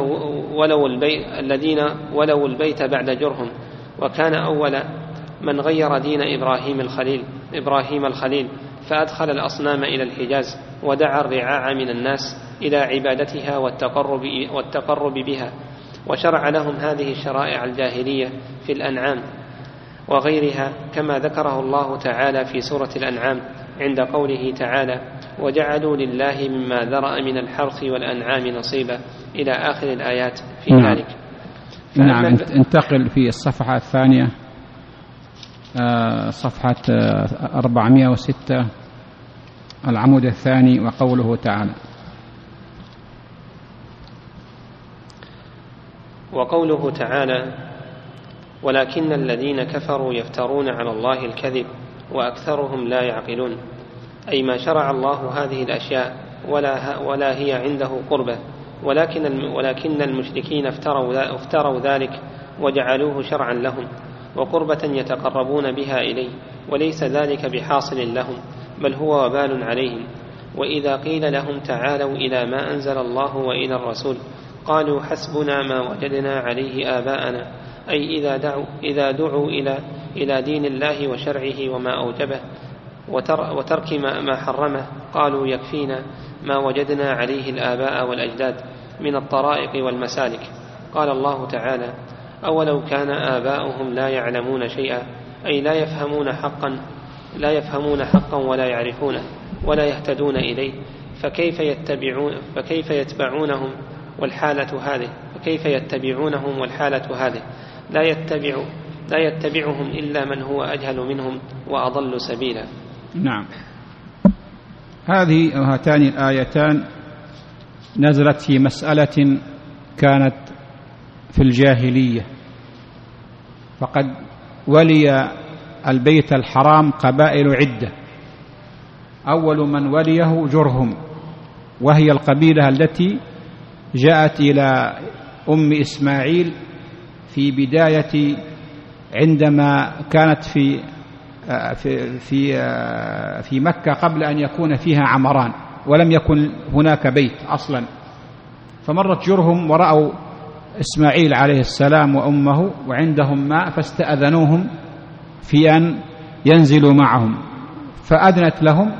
ولوا البيت بعد جرهم، وكان أول من غير دين إبراهيم الخليل فأدخل الأصنام إلى الحجاز، ودعا الرعاع من الناس إلى عبادتها والتقرب بها، وشرع لهم هذه الشرائع الجاهلية في الأنعام وغيرها، كما ذكره الله تعالى في سورة الأنعام عند قوله تعالى وجعلوا لله مما ذرأ من الحرث والأنعام نصيبا إلى آخر الآيات في ذلك. نعم. انتقل في الصفحة الثانية، صفحة 406 العمود الثاني، وقوله تعالى ولكن الذين كفروا يفترون على الله الكذب وأكثرهم لا يعقلون، أي ما شرع الله هذه الأشياء ولا هي عنده قربة، ولكن المشركين افتروا ذلك وجعلوه شرعا لهم وقربة يتقربون بها إليه، وليس ذلك بحاصل لهم، بل هو وبال عليهم. وإذا قيل لهم تعالوا إلى ما أنزل الله وإلى الرسول قالوا حسبنا ما وجدنا عليه آباءنا، أي إذا دعوا إلى دين الله وشرعه وما أوجبه وترك ما حرمه قالوا يكفينا ما وجدنا عليه الآباء والأجداد من الطرائق والمسالك. قال الله تعالى أولو كان آباؤهم لا يعلمون شيئا، أي لا يفهمون حقا ولا يعرفونه ولا يهتدون إليه، فكيف يتبعونهم والحالة هذه لا يتبعهم إلا من هو أجهل منهم وأضل سبيلا. نعم. هاتان الآيتان نزلت في مسألة كانت في الجاهلية، فقد ولي البيت الحرام قبائل عدة. أول من وليه جرهم، وهي القبيلة التي جاءت إلى أم إسماعيل في بداية عندما كانت في مكة قبل أن يكون فيها عمران، ولم يكن هناك بيت أصلا. فمرت جرهم ورأوا إسماعيل عليه السلام وأمه وعندهم ماء، فاستأذنوهم في أن ينزلوا معهم، فأذنت لهم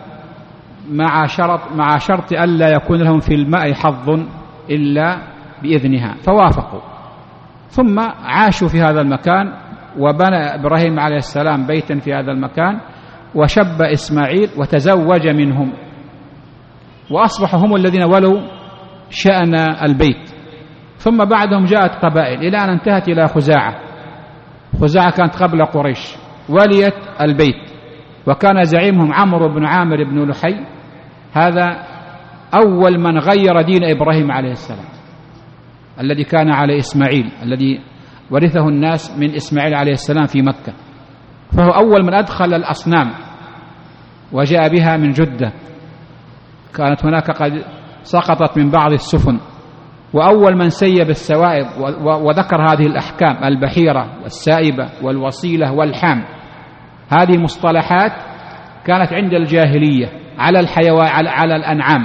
مع شرط ألا يكون لهم في الماء حظ إلا بإذنها، فوافقوا. ثم عاشوا في هذا المكان، وبنى إبراهيم عليه السلام بيتا في هذا المكان، وشب إسماعيل وتزوج منهم، وأصبحوا هم الذين ولوا شأن البيت. ثم بعدهم جاءت قبائل إلى أن انتهت إلى خزاعة كانت قبل قريش، وليت البيت، وكان زعيمهم عمرو بن عامر بن لحي، هذا أول من غير دين إبراهيم عليه السلام الذي كان على إسماعيل، الذي ورثه الناس من إسماعيل عليه السلام في مكة. فهو أول من أدخل الأصنام وجاء بها من جدة، كانت هناك قد سقطت من بعض السفن، وأول من سيب السوائب وذكر هذه الأحكام: البحيرة والسائبة والوصيلة والحام. هذه مصطلحات كانت عند الجاهلية على الحيوان، على الأنعام،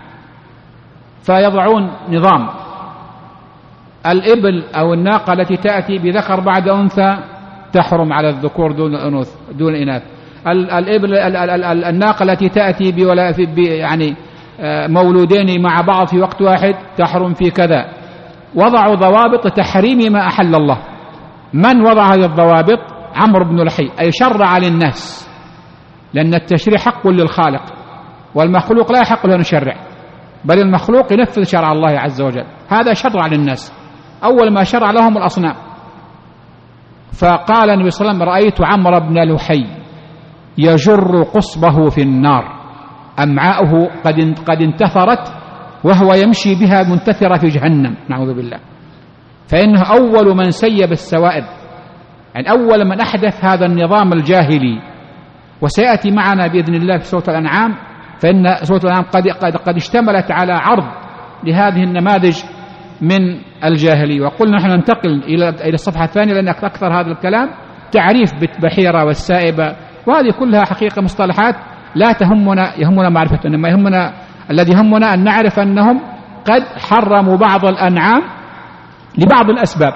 فيضعون نظام: الإبل أو الناقة التي تأتي بذكر بعد أنثى تحرم على الذكور دون الإناث. الإبل الناقة التي تأتي يعني مولودين مع بعض في وقت واحد تحرم في كذا. وضعوا ضوابط تحريم ما أحل الله. من وضع هذه الضوابط؟ عمرو بن لحي، أي شرع للناس، لأن التشريع حق للخالق، والمخلوق لا يحق له أن يشرع، بل المخلوق ينفذ شرع الله عز وجل. هذا شرع للناس، أول ما شرع لهم الأصنام. فقال النبي صلى الله عليه وسلم: رأيت عمرو بن لحي يجر قصبه في النار، أمعاؤه قد انتثرت وهو يمشي بها منتثرة في جهنم، نعوذ بالله. فإنه أول من سيب السوائب، يعني أول من أحدث هذا النظام الجاهلي. وسيأتي معنا بإذن الله في سورة الأنعام، فإن سورة الأنعام قد اشتملت على عرض لهذه النماذج من الجاهلية. وقلنا نحن ننتقل إلى الصفحة الثانية، لأن أكثر هذا الكلام تعريف بالبحيرة والسائبة، وهذه كلها حقيقة مصطلحات لا يهمنا معرفة، إنما الذي يهمنا أن نعرف أنهم قد حرموا بعض الأنعام لبعض الأسباب،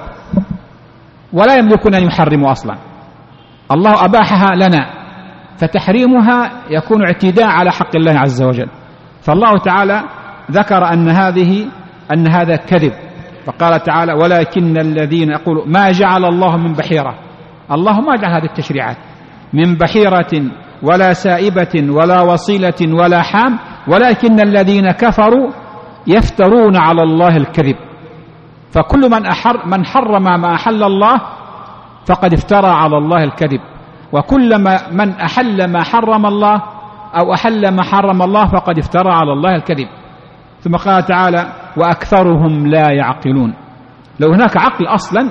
ولا يملكون أن يحرموا أصلا. الله أباحها لنا، فتحريمها يكون اعتداء على حق الله عز وجل. فالله تعالى ذكر أن هذا كذب، فقال تعالى: ولكن الذين يقولوا ما جعل الله من بحيرة. الله ما جعل هذه التشريعات من بحيرة ولا سائبة ولا وصيلة ولا حام، ولكن الذين كفروا يفترون على الله الكذب. فكل من حرم ما أحل الله فقد افترى على الله الكذب، وكل من أحل ما حرم الله أو أحل ما حرم الله فقد افترى على الله الكذب. ثم قال تعالى: وأكثرهم لا يعقلون. لو هناك عقل أصلا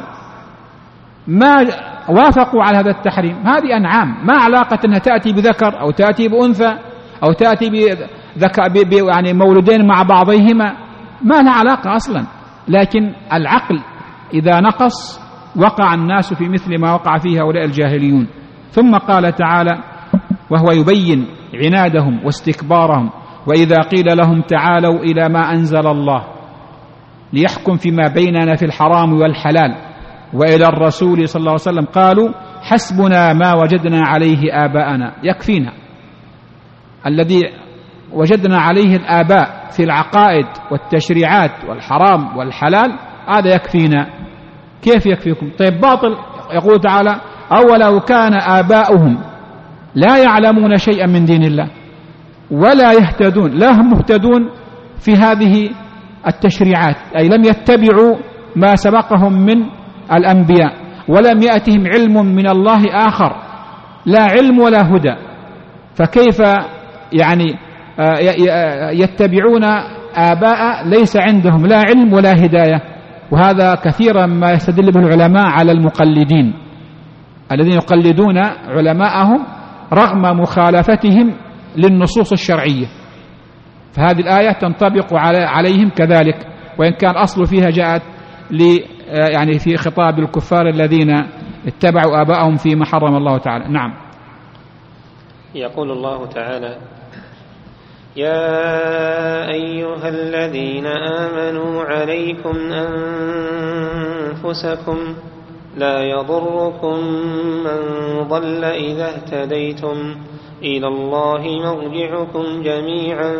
ما وافقوا على هذا التحريم. هذه أنعام، ما علاقة أنها تأتي بذكر أو تأتي بأنثى أو تأتي يعني مولودين مع بعضيهما، ما لها علاقة أصلا. لكن العقل إذا نقص وقع الناس في مثل ما وقع فيه هؤلاء الجاهليون. ثم قال تعالى وهو يبين عنادهم واستكبارهم: وإذا قيل لهم تعالوا إلى ما أنزل الله ليحكم فيما بيننا في الحرام والحلال وإلى الرسول صلى الله عليه وسلم قالوا حسبنا ما وجدنا عليه آباءنا. يكفينا الذي وجدنا عليه الآباء في العقائد والتشريعات والحرام والحلال، هذا يكفينا. كيف يكفيكم؟ طيب باطل. يقول تعالى: أولو كان آباؤهم لا يعلمون شيئا من دين الله. ولا يهتدون، لا هم مهتدون في هذه التشريعات، أي لم يتبعوا ما سبقهم من الأنبياء، ولم يأتهم علم من الله آخر، لا علم ولا هدى، فكيف يعني يتبعون آباء ليس عندهم لا علم ولا هداية؟ وهذا كثيرا ما يستدل به العلماء على المقلدين الذين يقلدون علماءهم رغم مخالفتهم للنصوص الشرعية، فهذه الآية تنطبق عليهم كذلك، وإن كان أصل فيها جاءت يعني في خطاب الكفار الذين اتبعوا آباءهم فيما حرم الله تعالى. نعم. يقول الله تعالى: يا أيها الذين آمنوا عليكم أنفسكم لا يضركم من ضل إذا اهتديتم إلى الله مرجعكم جميعا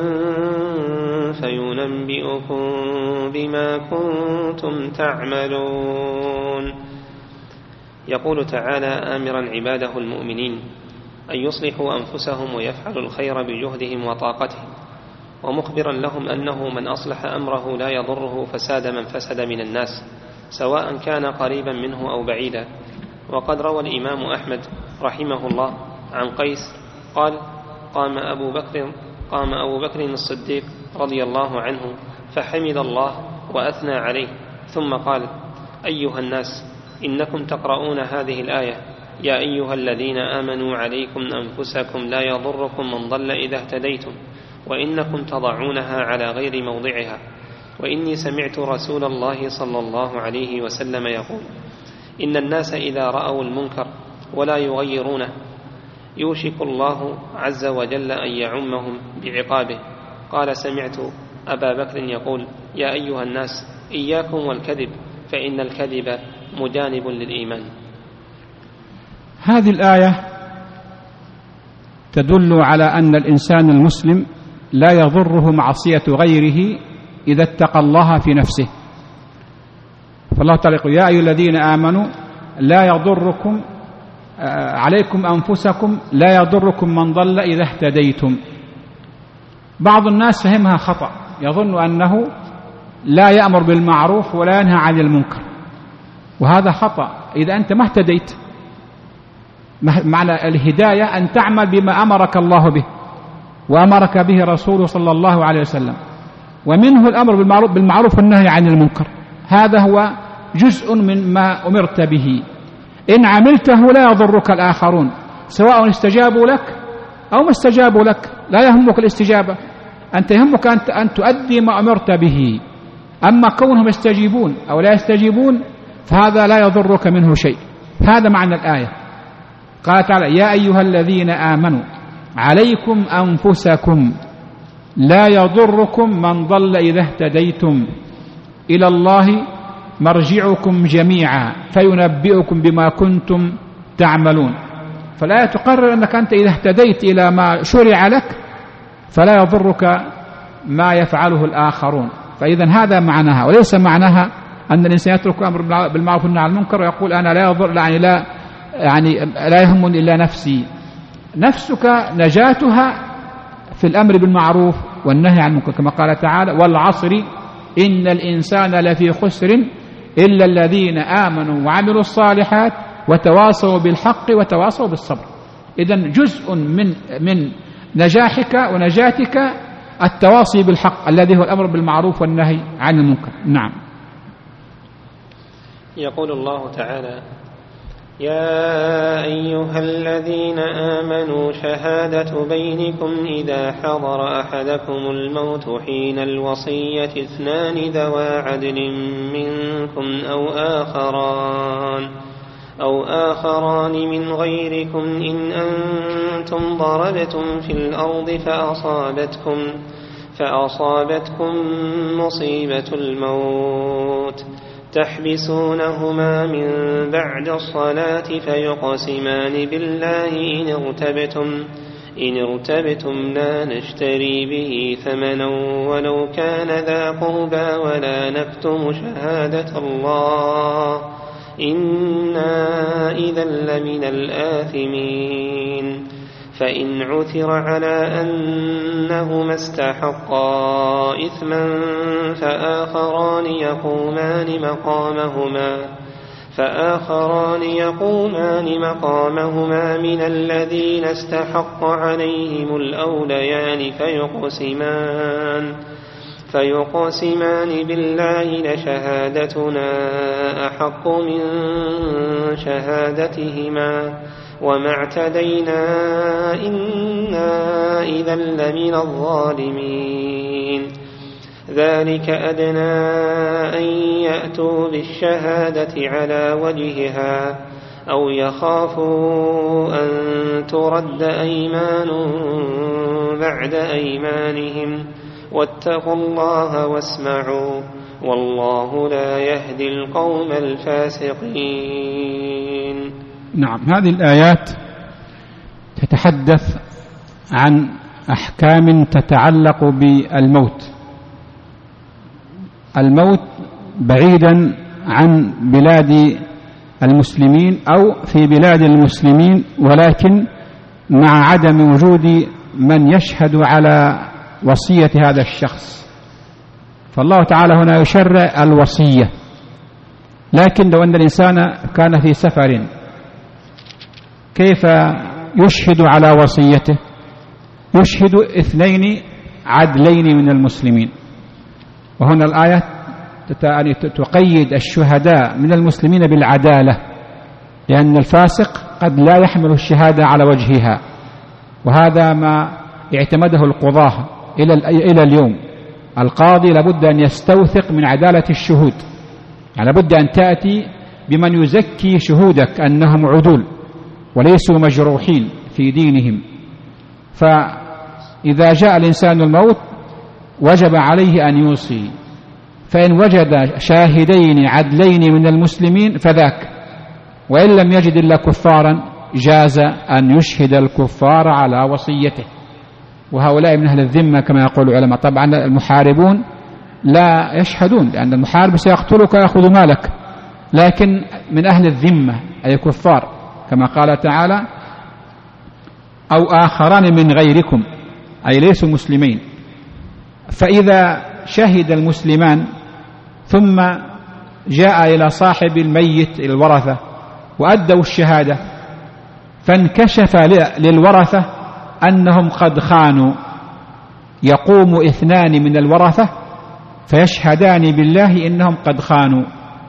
فينبئكم بما كنتم تعملون. يقول تعالى آمرا عباده المؤمنين أن يصلحوا أنفسهم ويفعلوا الخير بجهدهم وطاقتهم، ومخبرا لهم أنه من أصلح أمره لا يضره فساد من فسد من الناس سواء كان قريبا منه أو بعيدا. وقد روى الإمام أحمد رحمه الله عن قيس قال: قام أبو بكر الصديق رضي الله عنه فحمد الله وأثنى عليه، ثم قال: أيها الناس، إنكم تقرؤون هذه الآية: يا أيها الذين آمنوا عليكم أنفسكم لا يضركم من ضل إذا اهتديتم، وإنكم تضعونها على غير موضعها، وإني سمعت رسول الله صلى الله عليه وسلم يقول: إن الناس إذا رأوا المنكر ولا يغيرونه يوشك الله عز وجل أن يعمهم بعقابه. قال: سمعت أبا بكر يقول: يا أيها الناس، إياكم والكذب، فإن الكذب مجانب للإيمان. هذه الآية تدل على أن الإنسان المسلم لا يضره معصية غيره إذا اتقى الله في نفسه، فالله تعالى يقول: يا أيها الذين آمنوا لا يضركم عليكم أنفسكم لا يضركم من ضل إذا اهتديتم. بعض الناس فهمها خطأ، يظن أنه لا يأمر بالمعروف ولا ينهى عن المنكر، وهذا خطأ. إذا أنت ما اهتديت، معنى الهداية أن تعمل بما أمرك الله به وأمرك به رسوله صلى الله عليه وسلم، ومنه الأمر بالمعروف والنهي عن المنكر، هذا هو جزء من ما أمرت به. إن عملته لا يضرك الآخرون، سواء استجابوا لك أو ما استجابوا لك، لا يهمك الاستجابة، أنت يهمك أن تؤدي ما أمرت به. أما كونهم يستجيبون أو لا يستجيبون فهذا لا يضرك منه شيء. هذا معنى الآية. قال تعالى: يا أيها الذين آمنوا عليكم أنفسكم لا يضركم من ضل إذا اهتديتم إلى الله مرجعكم جميعا فينبئكم بما كنتم تعملون. فالآية تقرر أنك أنت إذا اهتديت إلى ما شرع لك فلا يضرك ما يفعله الآخرون. فإذا هذا معناها، وليس معناها أن الإنسان يترك الأمر بالمعروف والنهي عن المنكر ويقول أنا لا يضر، يعني لا يهمني إلا نفسي. نفسك نجاتها في الأمر بالمعروف والنهي عن المنكر، كما قال تعالى: والعصر إن الإنسان لفي خسر إلا الذين آمنوا وعملوا الصالحات وتواصوا بالحق وتواصوا بالصبر. إذن جزء من نجاحك ونجاتك التواصي بالحق الذي هو الأمر بالمعروف والنهي عن المنكر. نعم. يقول الله تعالى: يا أيها الذين آمنوا شهادة بينكم إذا حضر أحدكم الموت حين الوصية 2 ذوى عدل منكم أو آخران من غيركم إن أنتم ضربتم في الأرض فأصابتكم مصيبة الموت تحبسونهما من بعد الصلاة فيقسمان بالله إن ارتبتم لا نشتري به ثمنا ولو كان ذا قربى ولا نكتم شهادة الله إنا إذا لمن الآثمين فإن عثر على أنهما استحقا إثما فآخران يقومان مقامهما من الذين استحق عليهم الأوليان فيقسمان بالله لشهادتنا أحق من شهادتهما وما اعتدينا إنا إذا لمن الظالمين. ذلك أدنى أن يأتوا بالشهادة على وجهها أو يخافوا أن ترد أيمان بعد أيمانهم واتقوا الله واسمعوا والله لا يهدي القوم الفاسقين. نعم، هذه الآيات تتحدث عن أحكام تتعلق بالموت. الموت بعيدا عن بلاد المسلمين أو في بلاد المسلمين، ولكن مع عدم وجود من يشهد على وصية هذا الشخص. فالله تعالى هنا يشرع الوصية، لكن لو أن الإنسان كان في سفر كيف يشهد على وصيته؟ يشهد 2 عدلين من المسلمين. وهنا الآية تقيد الشهداء من المسلمين بالعدالة، لأن الفاسق قد لا يحمل الشهادة على وجهها، وهذا ما اعتمده القضاة إلى اليوم. القاضي لابد أن يستوثق من عدالة الشهود، يعني لابد أن تأتي بمن يزكي شهودك أنهم عدول وليسوا مجروحين في دينهم. فإذا جاء الإنسان الموت وجب عليه أن يوصي، فإن وجد شاهدين عدلين من المسلمين فذاك، وإن لم يجد إلا كفارا جاز أن يشهد الكفار على وصيته. وهؤلاء من أهل الذمة كما يقول العلماء. طبعا المحاربون لا يشهدون، لأن المحارب سيقتلك ويأخذ مالك، لكن من أهل الذمة أي كفار، كما قال تعالى أو آخران من غيركم، أي ليسوا مسلمين. فإذا شهد المسلمان ثم جاء إلى صاحب الميت الورثة وأدوا الشهادة، فانكشف للورثة أنهم قد خانوا، يقوم 2 من الورثة فيشهدان بالله إنهم قد خانوا،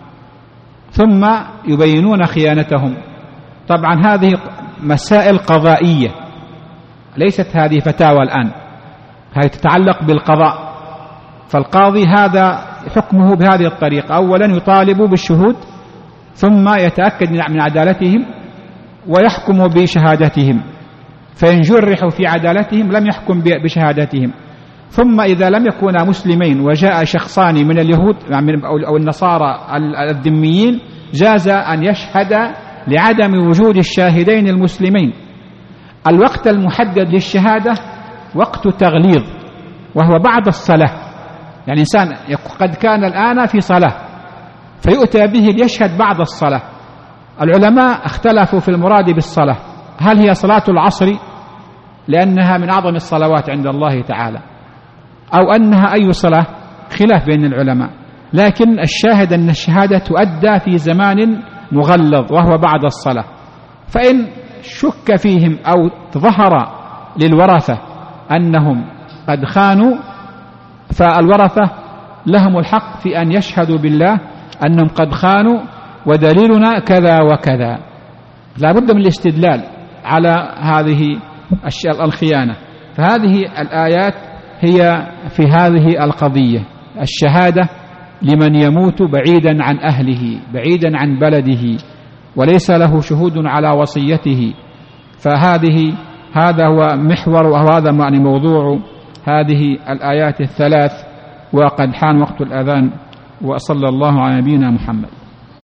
ثم يبينون خيانتهم. طبعا هذه مسائل قضائية، ليست هذه فتاوى الآن، هذه تتعلق بالقضاء. فالقاضي هذا حكمه بهذه الطريقة: أولا يطالب بالشهود، ثم يتأكد من عدالتهم ويحكم بشهادتهم، فإن جرحوا في عدالتهم لم يحكم بشهادتهم. ثم إذا لم يكونا مسلمين وجاء شخصان من اليهود أو النصارى الذميين جاز أن يشهد لعدم وجود الشاهدين المسلمين. الوقت المحدد للشهادة وقت تغليظ، وهو بعد الصلاة، يعني إنسان قد كان الآن في صلاة فيؤتى به ليشهد بعد الصلاة. العلماء اختلفوا في المراد بالصلاة، هل هي صلاة العصر لأنها من أعظم الصلوات عند الله تعالى، أو أنها أي صلاة؟ خلاف بين العلماء، لكن الشاهد أن الشهادة تؤدى في زمان مغلظ وهو بعد الصلاة. فإن شك فيهم أو ظهر للورثة أنهم قد خانوا، فالورثة لهم الحق في أن يشهدوا بالله أنهم قد خانوا ودليلنا كذا وكذا. لا بد من الاستدلال على هذه الخيانة. فهذه الآيات هي في هذه القضية: الشهادة لمن يموت بعيدا عن أهله، بعيدا عن بلده، وليس له شهود على وصيته. هذا هو محور وهذا معنى موضوع هذه الآيات الثلاث. وقد حان وقت الأذان، وصلى الله على نبينا محمد.